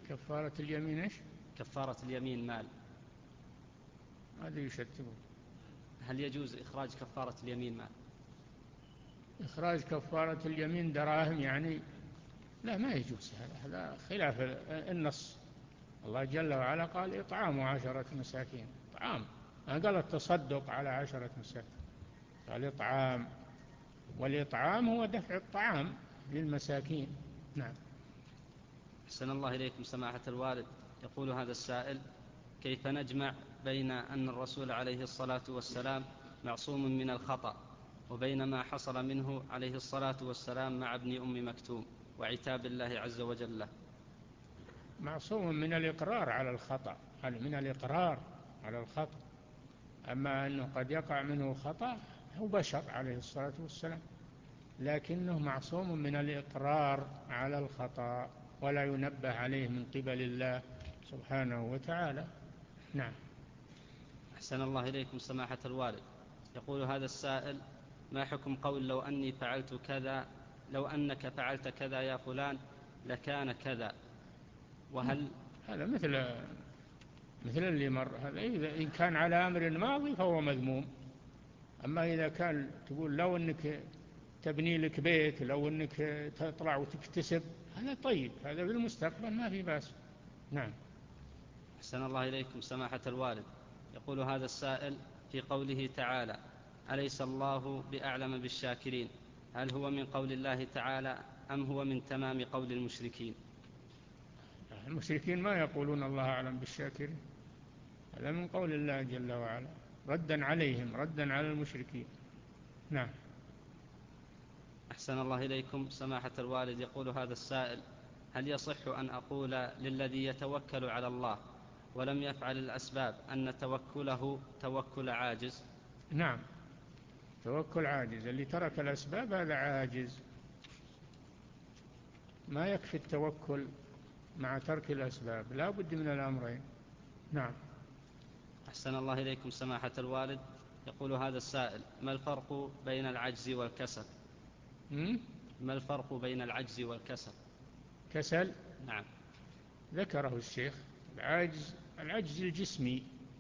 كفارة اليمين إيش؟ كفارة اليمين مال. هذا يشتبه. هل يجوز إخراج كفارة اليمين مال؟ إخراج كفارة اليمين دراهم يعني؟ لا، ما يجوز هذا، هذا خلاف النص. الله جل وعلا قال إطعام عشرة مساكين، طعام، ما قال التصدق على عشرة مساكين، قال إطعام، والإطعام هو دفع الطعام للمساكين. نعم. أحسن الله إليكم سماحة الوالد. يقول هذا السائل: كيف نجمع بين أن الرسول عليه الصلاة والسلام معصوم من الخطأ وبين ما حصل منه عليه الصلاة والسلام مع ابن أم مكتوم وعتاب الله عز وجل له؟ معصوم من الإقرار على الخطأ، من الإقرار على الخطأ، أما أنه قد يقع منه خطأ، هو بشر عليه الصلاة والسلام، لكنه معصوم من الإقرار على الخطأ ولا ينبه عليه من قبل الله سبحانه وتعالى. نعم. أحسن الله إليكم سماحة الوالد. يقول هذا السائل: ما حكم قول لو أني فعلت كذا، لو أنك فعلت كذا يا فلان لكان كذا؟ وهل هذا مثل مثل اللي مر، هذا إذا إن كان على أمر ماضي فهو مذموم، أما إذا كان تقول لو أنك تبني لك بيت، لو أنك تطلع وتكتسب، هذا طيب، هذا بالمستقبل ما في بأس. نعم. أحسن الله إليكم سماحة الوالد. يقول هذا السائل: في قوله تعالى أليس الله بأعلم بالشاكرين، هل هو من قول الله تعالى أم هو من تمام قول المشركين؟ المشركين ما يقولون الله أعلم بالشاكرين، هذا من قول الله جل وعلا، ردا عليهم، ردا على المشركين. نعم. أحسن الله إليكم سماحة الوالد. يقول هذا السائل: هل يصح أن أقول للذي يتوكل على الله ولم يفعل الأسباب أن توكله توكل عاجز؟ نعم، توكل عاجز، اللي ترك الأسباب هذا عاجز، ما يكفي التوكل مع ترك الأسباب، لا بد من الأمرين. نعم. أحسن الله إليكم سماحة الوالد. يقول هذا السائل: ما الفرق بين العجز والكسل؟ ما الفرق بين العجز والكسل؟ كسل؟ نعم. ذكره الشيخ، العجز العجز الجسمي،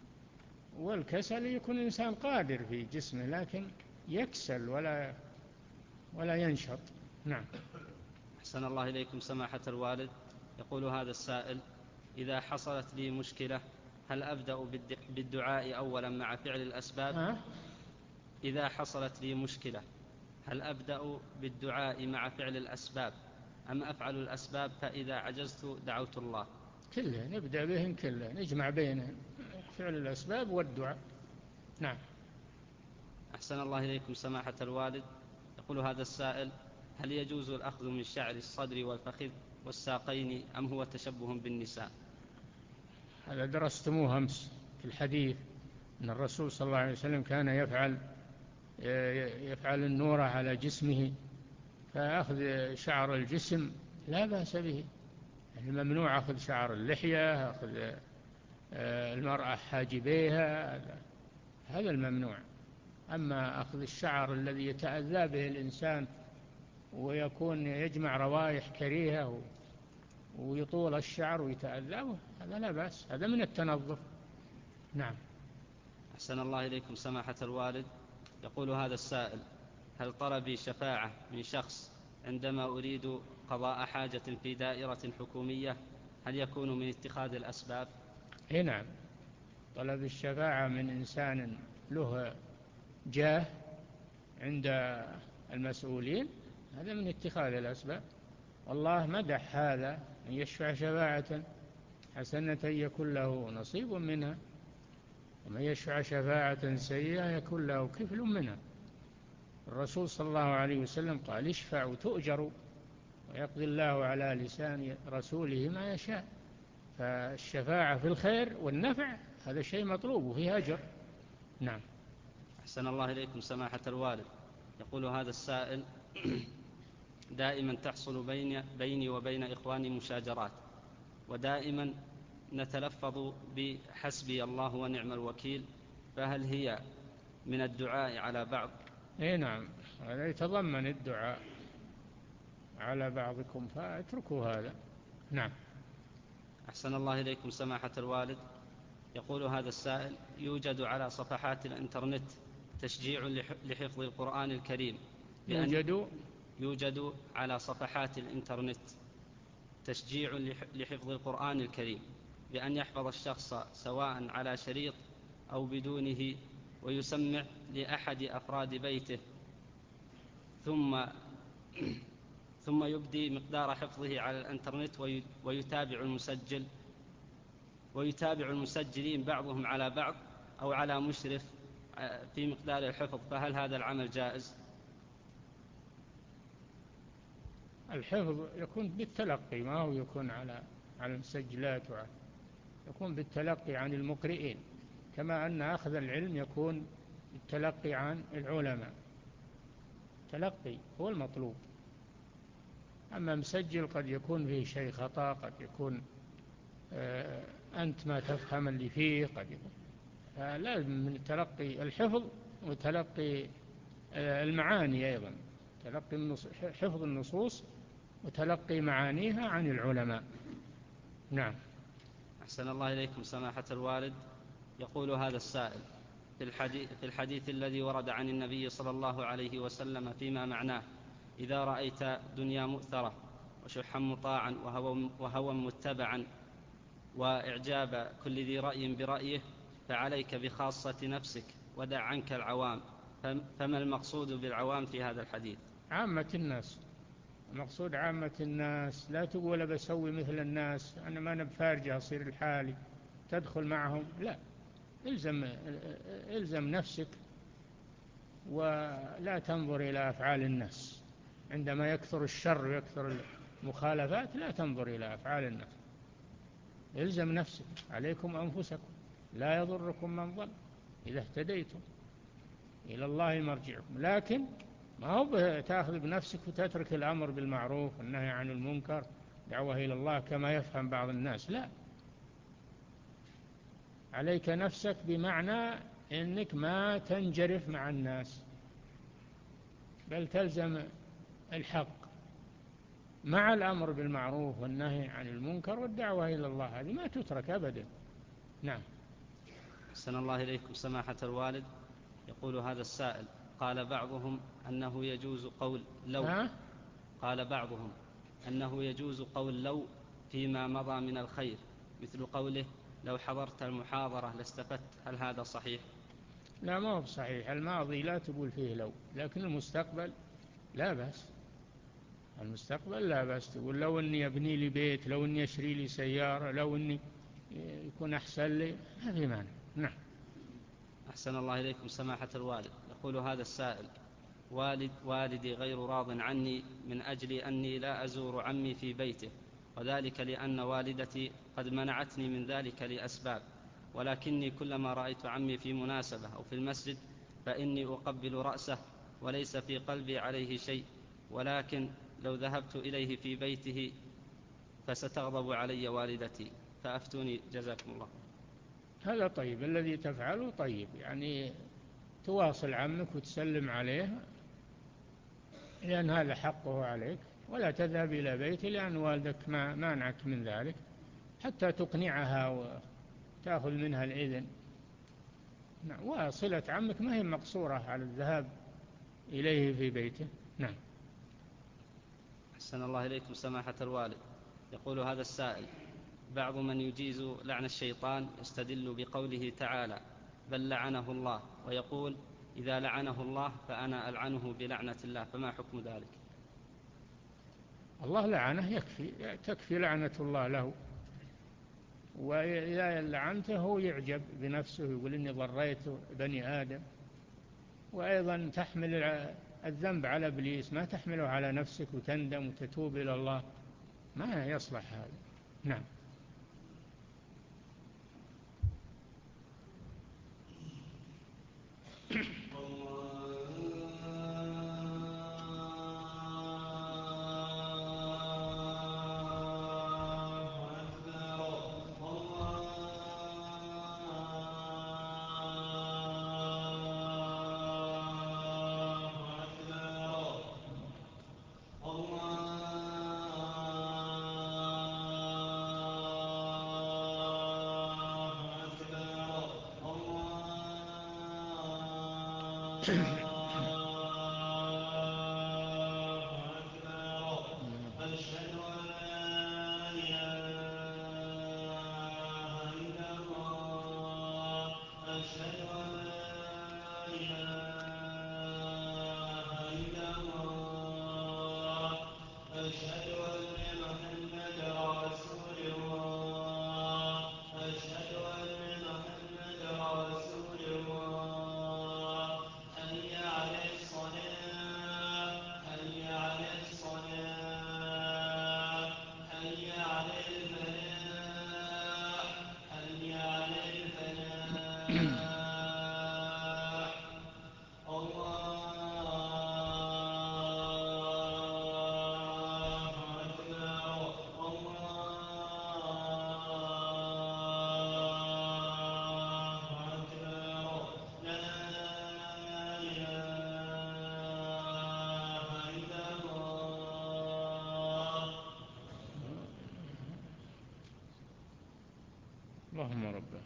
والكسل يكون الإنسان قادر في جسمه لكن يكسل ولا ولا ينشط. نعم. أحسن الله إليكم سماحة الوالد. يقول هذا السائل: إذا حصلت لي مشكلة هل أبدأ بالدعاء أولا مع فعل الأسباب؟ ها؟ إذا حصلت لي مشكلة هل أبدأ بالدعاء مع فعل الأسباب أم أفعل الأسباب فإذا عجزت دعوت الله؟ كله نبدأ بهن، كله نجمع بينهن، فعل الأسباب والدعاء. نعم. أحسن الله إليكم سماحة الوالد. يقول هذا السائل: هل يجوز الأخذ من شعر الصدر والفخذ والساقين أم هو تشبه بالنساء؟ هذا درستموه أمس في الحديث أن الرسول صلى الله عليه وسلم كان يفعل يفعل النورة على جسمه، فأخذ شعر الجسم لا بأس به، الممنوع أخذ شعر اللحية، أخذ المرأة حاجبيها، هذا الممنوع. أما أخذ الشعر الذي يتأذى به الإنسان ويكون يجمع روائح كريهة ويطول الشعر ويتأذى، هذا لا بأس، هذا من التنظف. نعم. أحسن الله إليكم سماحة الوالد. يقول هذا السائل: هل طلبي شفاعة من شخص عندما أريد قضاء حاجة في دائرة حكومية هل يكون من اتخاذ الأسباب؟ إيه نعم، طلب الشفاعة من إنسان له جاه عند المسؤولين هذا من اتخاذ الأسباب، والله مدح هذا أن يشفع شفاعة حسنة يكون له نصيب منها، ومن يشفع شفاعة سيئة يكون له كفل منها. الرسول صلى الله عليه وسلم قال: اشفعوا تؤجروا، ويقضي الله على لسان رسوله ما يشاء. فالشفاعة في الخير والنفع هذا شيء مطلوب وفيه أجر. نعم. أحسن الله إليكم سماحة الوالد. يقول هذا السائل: دائما تحصل بيني, بيني وبين إخواني مشاجرات، ودائما نتلفظ بحسبي الله ونعم الوكيل، فهل هي من الدعاء على بعض؟ اي نعم، هذا يتضمن الدعاء على بعضكم، فاتركوا هذا. نعم. أحسن الله إليكم سماحة الوالد. يقول هذا السائل: يوجد على صفحات الإنترنت تشجيع لحفظ القرآن الكريم يوجد يوجد على صفحات الإنترنت تشجيع لحفظ القرآن الكريم بأن يحفظ الشخص سواء على شريط أو بدونه ويسمع لأحد أفراد بيته ثم ثم يبدي مقدار حفظه على الإنترنت ويتابع المسجل ويتابع المسجلين بعضهم على بعض أو على مشرف في مقدار الحفظ، فهل هذا العمل جائز؟ الحفظ يكون بالتلقي، ما هو يكون على على المسجلات، يكون بالتلقي عن المقرئين، كما أن أخذ العلم يكون بالتلقي عن العلماء. التلقي هو المطلوب. أما مسجل قد يكون فيه شيء خطأ، قد يكون آه أنت ما تفهم اللي فيه، قد يكون فلازم من تلقي الحفظ وتلقي آه المعاني أيضا، تلقي حفظ النصوص وتلقي معانيها عن العلماء. نعم. أحسن الله إليكم سماحة الوالد. يقول هذا السائل: في الحديث, في الحديث الذي ورد عن النبي صلى الله عليه وسلم فيما معناه: إذا رأيت دنيا مؤثرة وشحا مطاعا وهوى متبعا وإعجاب كل ذي رأي برأيه فعليك بخاصة نفسك ودع عنك العوام. فما المقصود بالعوام في هذا الحديث؟ عامة الناس. المقصود عامة الناس. لا تقول بسوي مثل الناس، أنا ما نبفارجة أصير الحالي تدخل معهم، لا، إلزم, إلزم نفسك ولا تنظر إلى أفعال الناس. عندما يكثر الشر ويكثر المخالفات لا تنظر إلى أفعال الناس، إلزم نفسك. عليكم أنفسكم لا يضركم من ضل إذا اهتديتم، إلى الله مرجعكم. لكن ما هو تأخذ بنفسك وتترك الأمر بالمعروف والنهي عن المنكر، دعوة إلى الله كما يفهم بعض الناس، لا، عليك نفسك بمعنى أنك ما تنجرف مع الناس، بل تلزم الحق مع الأمر بالمعروف والنهي عن المنكر والدعوة إلى الله، هذه ما تترك أبدا. نعم. أحسن الله إليكم سماحة الوالد. يقول هذا السائل: قال بعضهم أنه يجوز قول لو ها؟ قال بعضهم أنه يجوز قول لو فيما مضى من الخير، مثل قوله: لو حضرت المحاضرة لاستفدت. هل هذا صحيح؟ لا، ما هو صحيح. الماضي لا تقول فيه لو، لكن المستقبل لا بأس. المستقبل لا بأس تقول لو أني أبني لي بيت، لو أني أشري لي سيارة، لو أني يكون أحسن لي، ما في مانع. نعم. أحسن الله إليكم سماحة الوالد. يقول هذا السائل: والد والدي غير راض عني من أجل أني لا أزور عمي في بيته، وذلك لأن والدتي قد منعتني من ذلك لأسباب، ولكني كلما رأيت عمي في مناسبة أو في المسجد فإني أقبل رأسه وليس في قلبي عليه شيء، ولكن لو ذهبت إليه في بيته فستغضب علي والدتي، فأفتوني جزاكم الله. هذا طيب، الذي تفعله طيب، يعني تواصل عمك وتسلم عليه لأن هذا حقه عليك، ولا تذهب إلى بيته لأن والدك ما مانعك من ذلك، حتى تقنعها وتأخذ منها الإذن. وصلة عمك ما هي مقصورة على الذهاب إليه في بيته. نعم. أحسن الله إليكم سماحة الوالد. يقول هذا السائل: بعض من يجيز لعن الشيطان يستدل بقوله تعالى: بل لعنه الله، ويقول: إذا لعنه الله فأنا ألعنه بلعنة الله، فما حكم ذلك؟ الله لعنه يكفي، تكفي لعنة الله له، وإذا لعنته هو يعجب بنفسه يقول إني ضريت بني آدم. وأيضا تحمل الذنب على إبليس، ما تحمله على نفسك وتندم وتتوب إلى الله، ما يصلح هذا. نعم. اللهم ربه.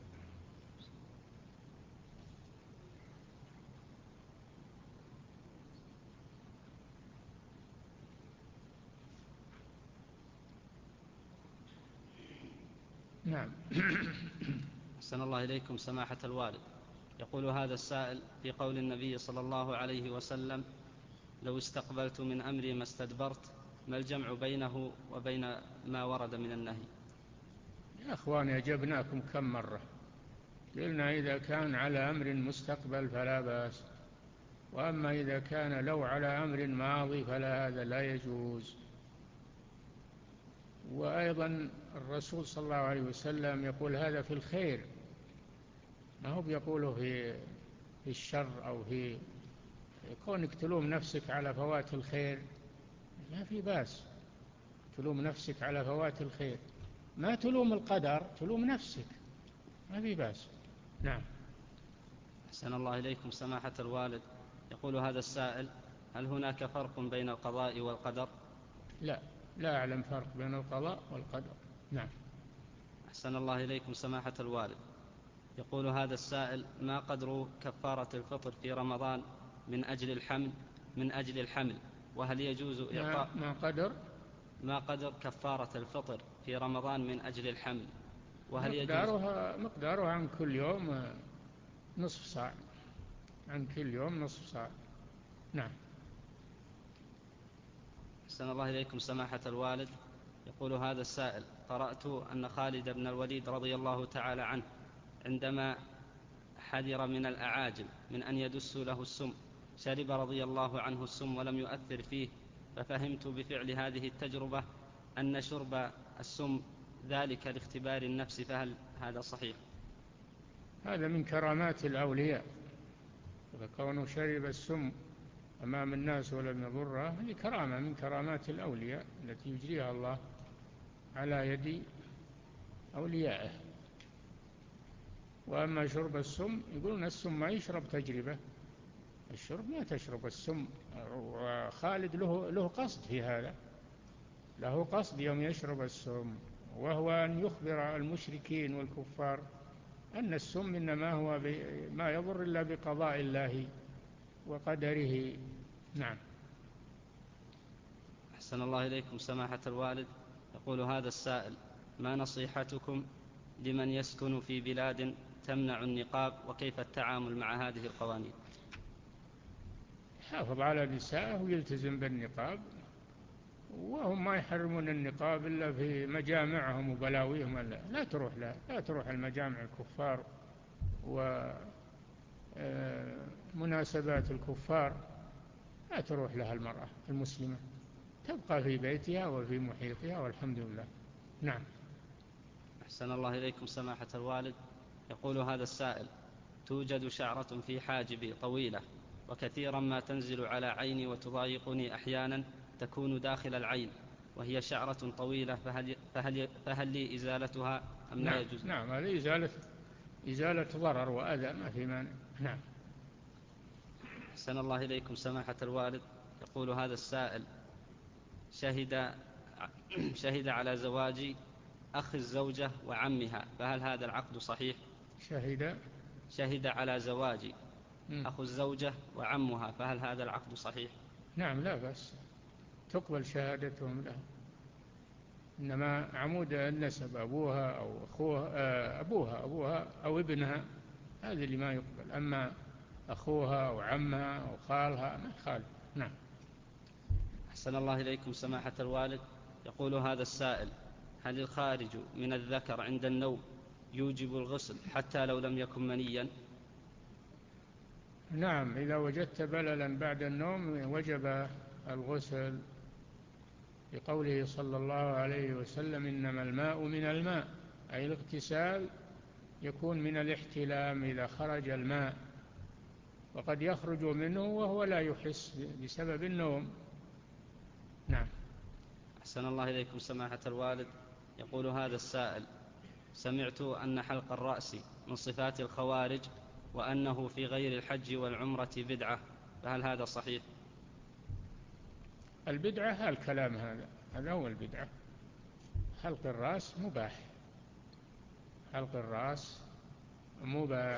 نعم. أحسن الله إليكم سماحة الوالد. يقول هذا السائل في قول النبي صلى الله عليه وسلم: لو استقبلت من أمري ما استدبرت، ما الجمع بينه وبين ما ورد من النهي؟ يا أخواني أجبناكم كم مرة، قلنا إذا كان على أمر مستقبل فلا بأس، وأما إذا كان لو على أمر ماضي فلا، هذا لا يجوز. وأيضا الرسول صلى الله عليه وسلم يقول هذا في الخير، ما هو بيقوله في في الشر أو في كونك تلوم نفسك على فوات الخير، ما في بأس تلوم نفسك على فوات الخير، ما تلوم القدر، تلوم نفسك، ما في بأس. نعم. أحسن الله إليكم سماحة الوالد. يقول هذا السائل: هل هناك فرق بين القضاء والقدر؟ لا، لا أعلم فرق بين القضاء والقدر. نعم. أحسن الله إليكم سماحة الوالد. يقول هذا السائل: ما قدر كفارة الفطر في رمضان من أجل الحمل من أجل الحمل وهل يجوز إعطاء ما قدر ما قدر كفارة الفطر في رمضان من أجل الحمل وهل مقدارها يجوز مقدارها عن كل يوم نصف صاع، عن كل يوم نصف صاع. نعم. أحسن الله إليكم سماحة الوالد. يقول هذا السائل: قرأت أن خالد بن الوليد رضي الله تعالى عنه عندما حذر من الأعاجم من أن يدسوا له السم شرب رضي الله عنه السم ولم يؤثر فيه، ففهمت بفعل هذه التجربة أن شرب السم ذلك لاختبار النفس، فهل هذا صحيح؟ هذا من كرامات الأولياء، فكونه شرب السم أمام الناس ولم يضره، هذه كرامة من كرامات الأولياء التي يجريها الله على يد أوليائه. وأما شرب السم، يقولون السم ما يشرب تجربة، الشرب ما تشرب السم. وخالد له, له قصد في هذا، له قصد يوم يشرب السم، وهو أن يخبر المشركين والكفار أن السم إنما هو ما يضر إلا بقضاء الله وقدره. نعم. أحسن الله إليكم سماحة الوالد. يقول هذا السائل: ما نصيحتكم لمن يسكن في بلاد تمنع النقاب، وكيف التعامل مع هذه القوانين؟ حافظ على نسائه ويلتزم بالنقاب، وهم ما يحرمون النقاب إلا في مجامعهم وبلاويهم. لا, لا تروح لا, لا تروح المجامع الكفار ومناسبات الكفار، لا تروح لها المرأة المسلمة، تبقى في بيتها وفي محيطها والحمد لله. نعم. أحسن الله إليكم سماحة الوالد. يقول هذا السائل: توجد شعرة في حاجبي طويلة وكثيرا ما تنزل على عيني وتضايقني أحيانا، تكون داخل العين وهي شعرة طويلة، فهل, فهل, فهل لي إزالتها أم لا يجوز؟ نعم، هذه إزالة, إزالة ضرر وأذى، ما في مانع. نعم. أحسن الله إليكم سماحة الوالد. يقول هذا السائل: شهد, شهد على زواج أخ الزوجة وعمها، فهل هذا العقد صحيح؟ شهد شهد على زواج أخو الزوجة وعمها، فهل هذا العقد صحيح؟ نعم لا بأس، تقبل شهادتهم له، إنما عمود النسب أبوها أو أخوها، أبوها أبوها أو ابنها، هذا اللي ما يقبل. أما أخوها أو عمها أو خالها ما يخالف. نعم. أحسن الله إليكم سماحة الوالد. يقول هذا السائل: هل الخارج من الذكر عند النوم يوجب الغسل حتى لو لم يكن منيا؟ نعم، إذا وجدت بللا بعد النوم وجب الغسل، لقوله صلى الله عليه وسلم: إنما الماء من الماء، أي الاغتسال يكون من الاحتلام إذا خرج الماء، وقد يخرج منه وهو لا يحس بسبب النوم. نعم. أحسن الله إليكم سماحة الوالد. يقول هذا السائل: سمعت أن حلق الرأس من صفات الخوارج، وأنه في غير الحج والعمرة بدعة، فهل هذا صحيح؟ البدعة الكلام هذا هذا هو البدعة. حلق الرأس مباح، حلق الرأس مباح،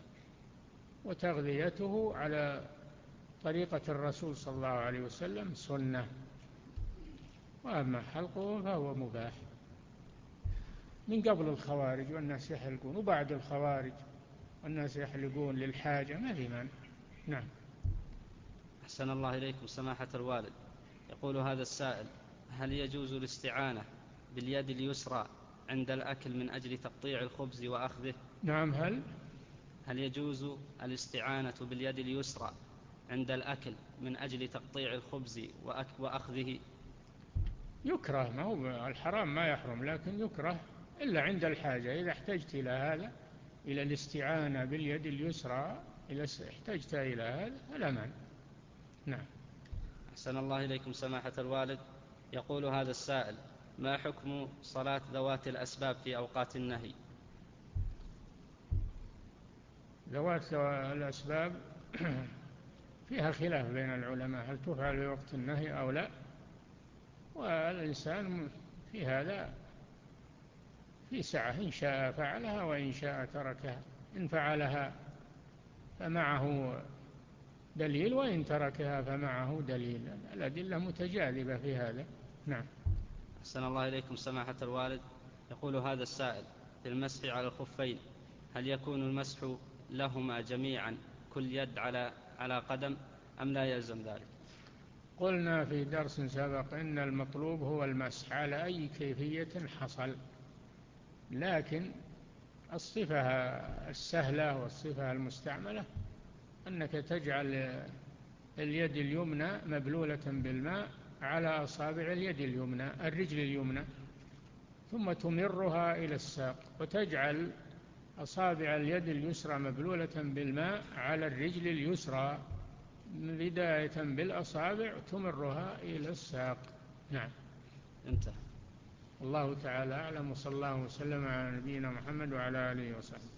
وتغذيته على طريقة الرسول صلى الله عليه وسلم سنة، وأما حلقه فهو مباح من قبل الخوارج والناس يحلقون، وبعد الخوارج والناس يحلقون للحاجة، ما في مانع. نعم. أحسن الله إليكم سماحة الوالد. يقول هذا السائل: هل يجوز الاستعانة باليد اليسرى عند الأكل من أجل تقطيع الخبز وأخذه؟ نعم. هل هل يجوز الاستعانة باليد اليسرى عند الأكل من أجل تقطيع الخبز وأخذه؟ يكره، ما هو الحرام ما يحرم، لكن يكره إلا عند الحاجة. إذا احتجت إلى هذا، إلى الاستعانة باليد اليسرى، إذا احتجت إلى هذا فلا مانع. نعم. أحسن الله إليكم سماحة الوالد. يقول هذا السائل: ما حكم صلاة ذوات الأسباب في أوقات النهي؟ ذوات الأسباب فيها خلاف بين العلماء، هل تفعل في وقت النهي أو لا، والإنسان في هذا في سعة، إن شاء فعلها وإن شاء تركها. إن فعلها فمعه دليل، وإن تركها فمعه دليل، الأدلة متجاذبة في هذا. نعم. أحسن الله إليكم سماحة الوالد. يقول هذا السائل: في المسح على الخفين، هل يكون المسح لهما جميعا كل يد على على قدم أم لا يلزم ذلك؟ قلنا في درس سابق إن المطلوب هو المسح على أي كيفية حصل، لكن الصفة السهلة والصفة المستعملة أنك تجعل اليد اليمنى مبلولة بالماء على أصابع اليد اليمنى الرجل اليمنى، ثم تمرها إلى الساق، وتجعل أصابع اليد اليسرى مبلولة بالماء على الرجل اليسرى، بداية بالأصابع تمرها إلى الساق. نعم. انتهى. الله تعالى أعلم، وصلى الله وسلم على نبينا محمد وعلى آله وصحبه.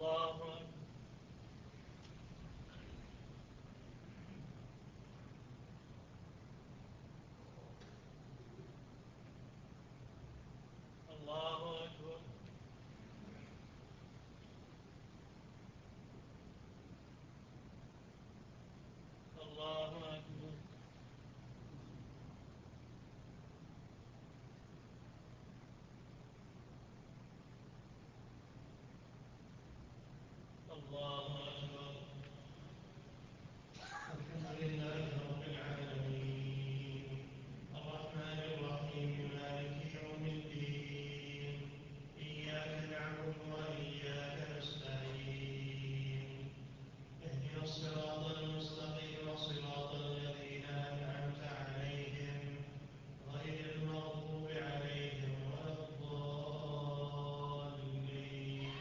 الله أكبر. الله أكبر. الله أكبر. الله أكبر. الحمد لله رب العالمين الرحمن الرحيم مالك يوم الدين إياك نعبد وإياك نستعين اهدنا الصراط المستقيم صراط الذين أنعمت عليهم غير المغضوب عليهم ولا الضالين.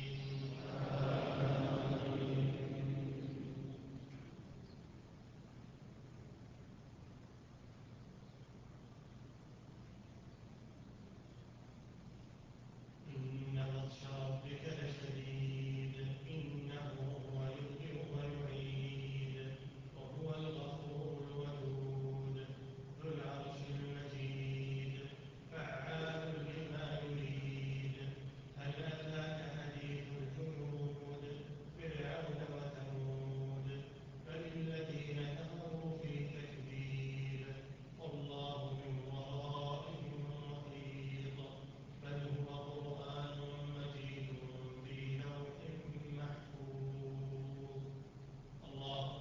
إن بطش ربك لشديد إنه هو يبدئ ويعيد وهو الغفور الودود ذو العرش المجيد فعال لما يريد. هل أتاك حديث الجنود فرعون وثمود بل الذين كفروا في تكذيب والله من ورائهم محيط بل هو قرآن مجيد في لوح محفوظ. الله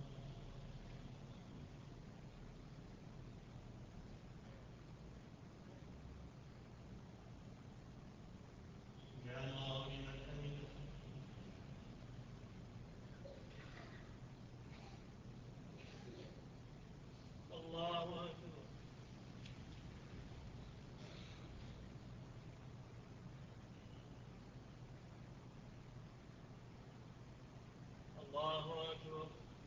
يا الله لمن حمده. الله أكبر. الله أكبر.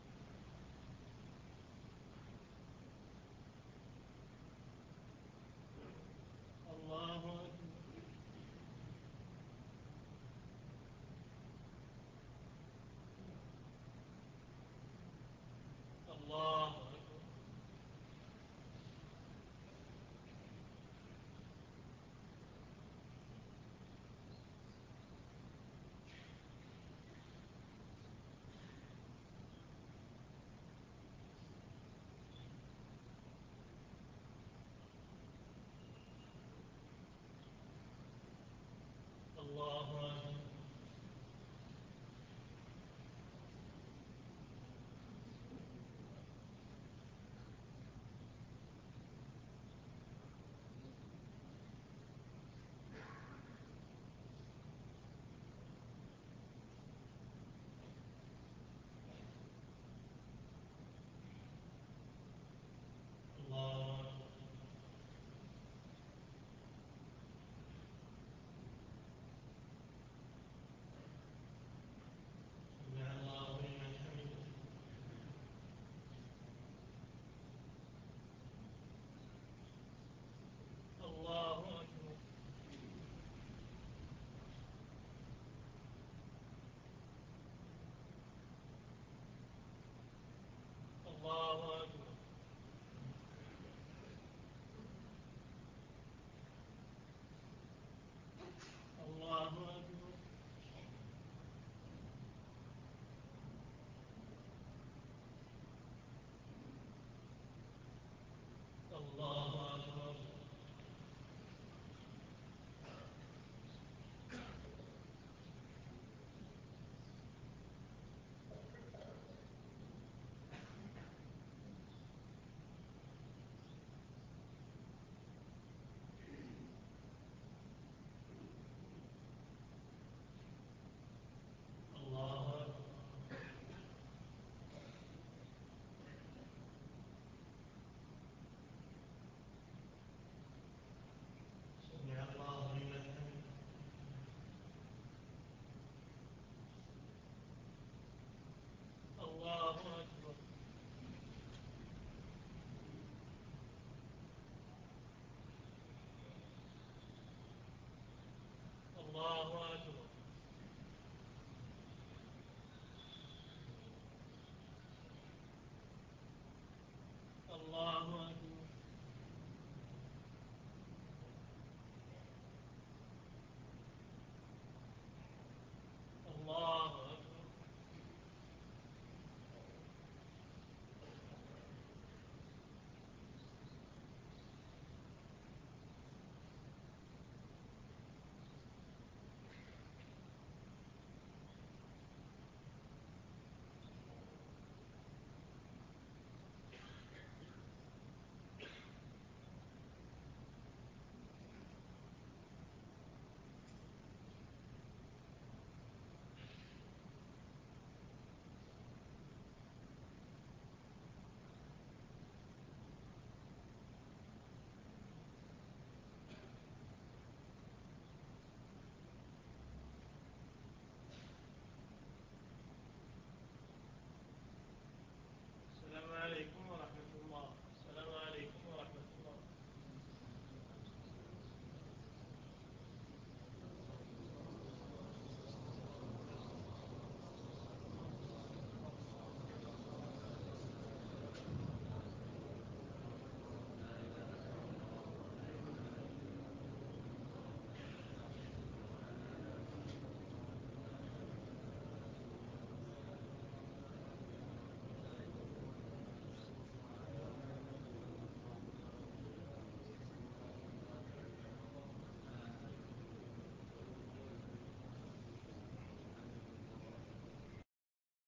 الله أكبر. الله أكبر. الله أكبر. الله أكبر. الله أكبر.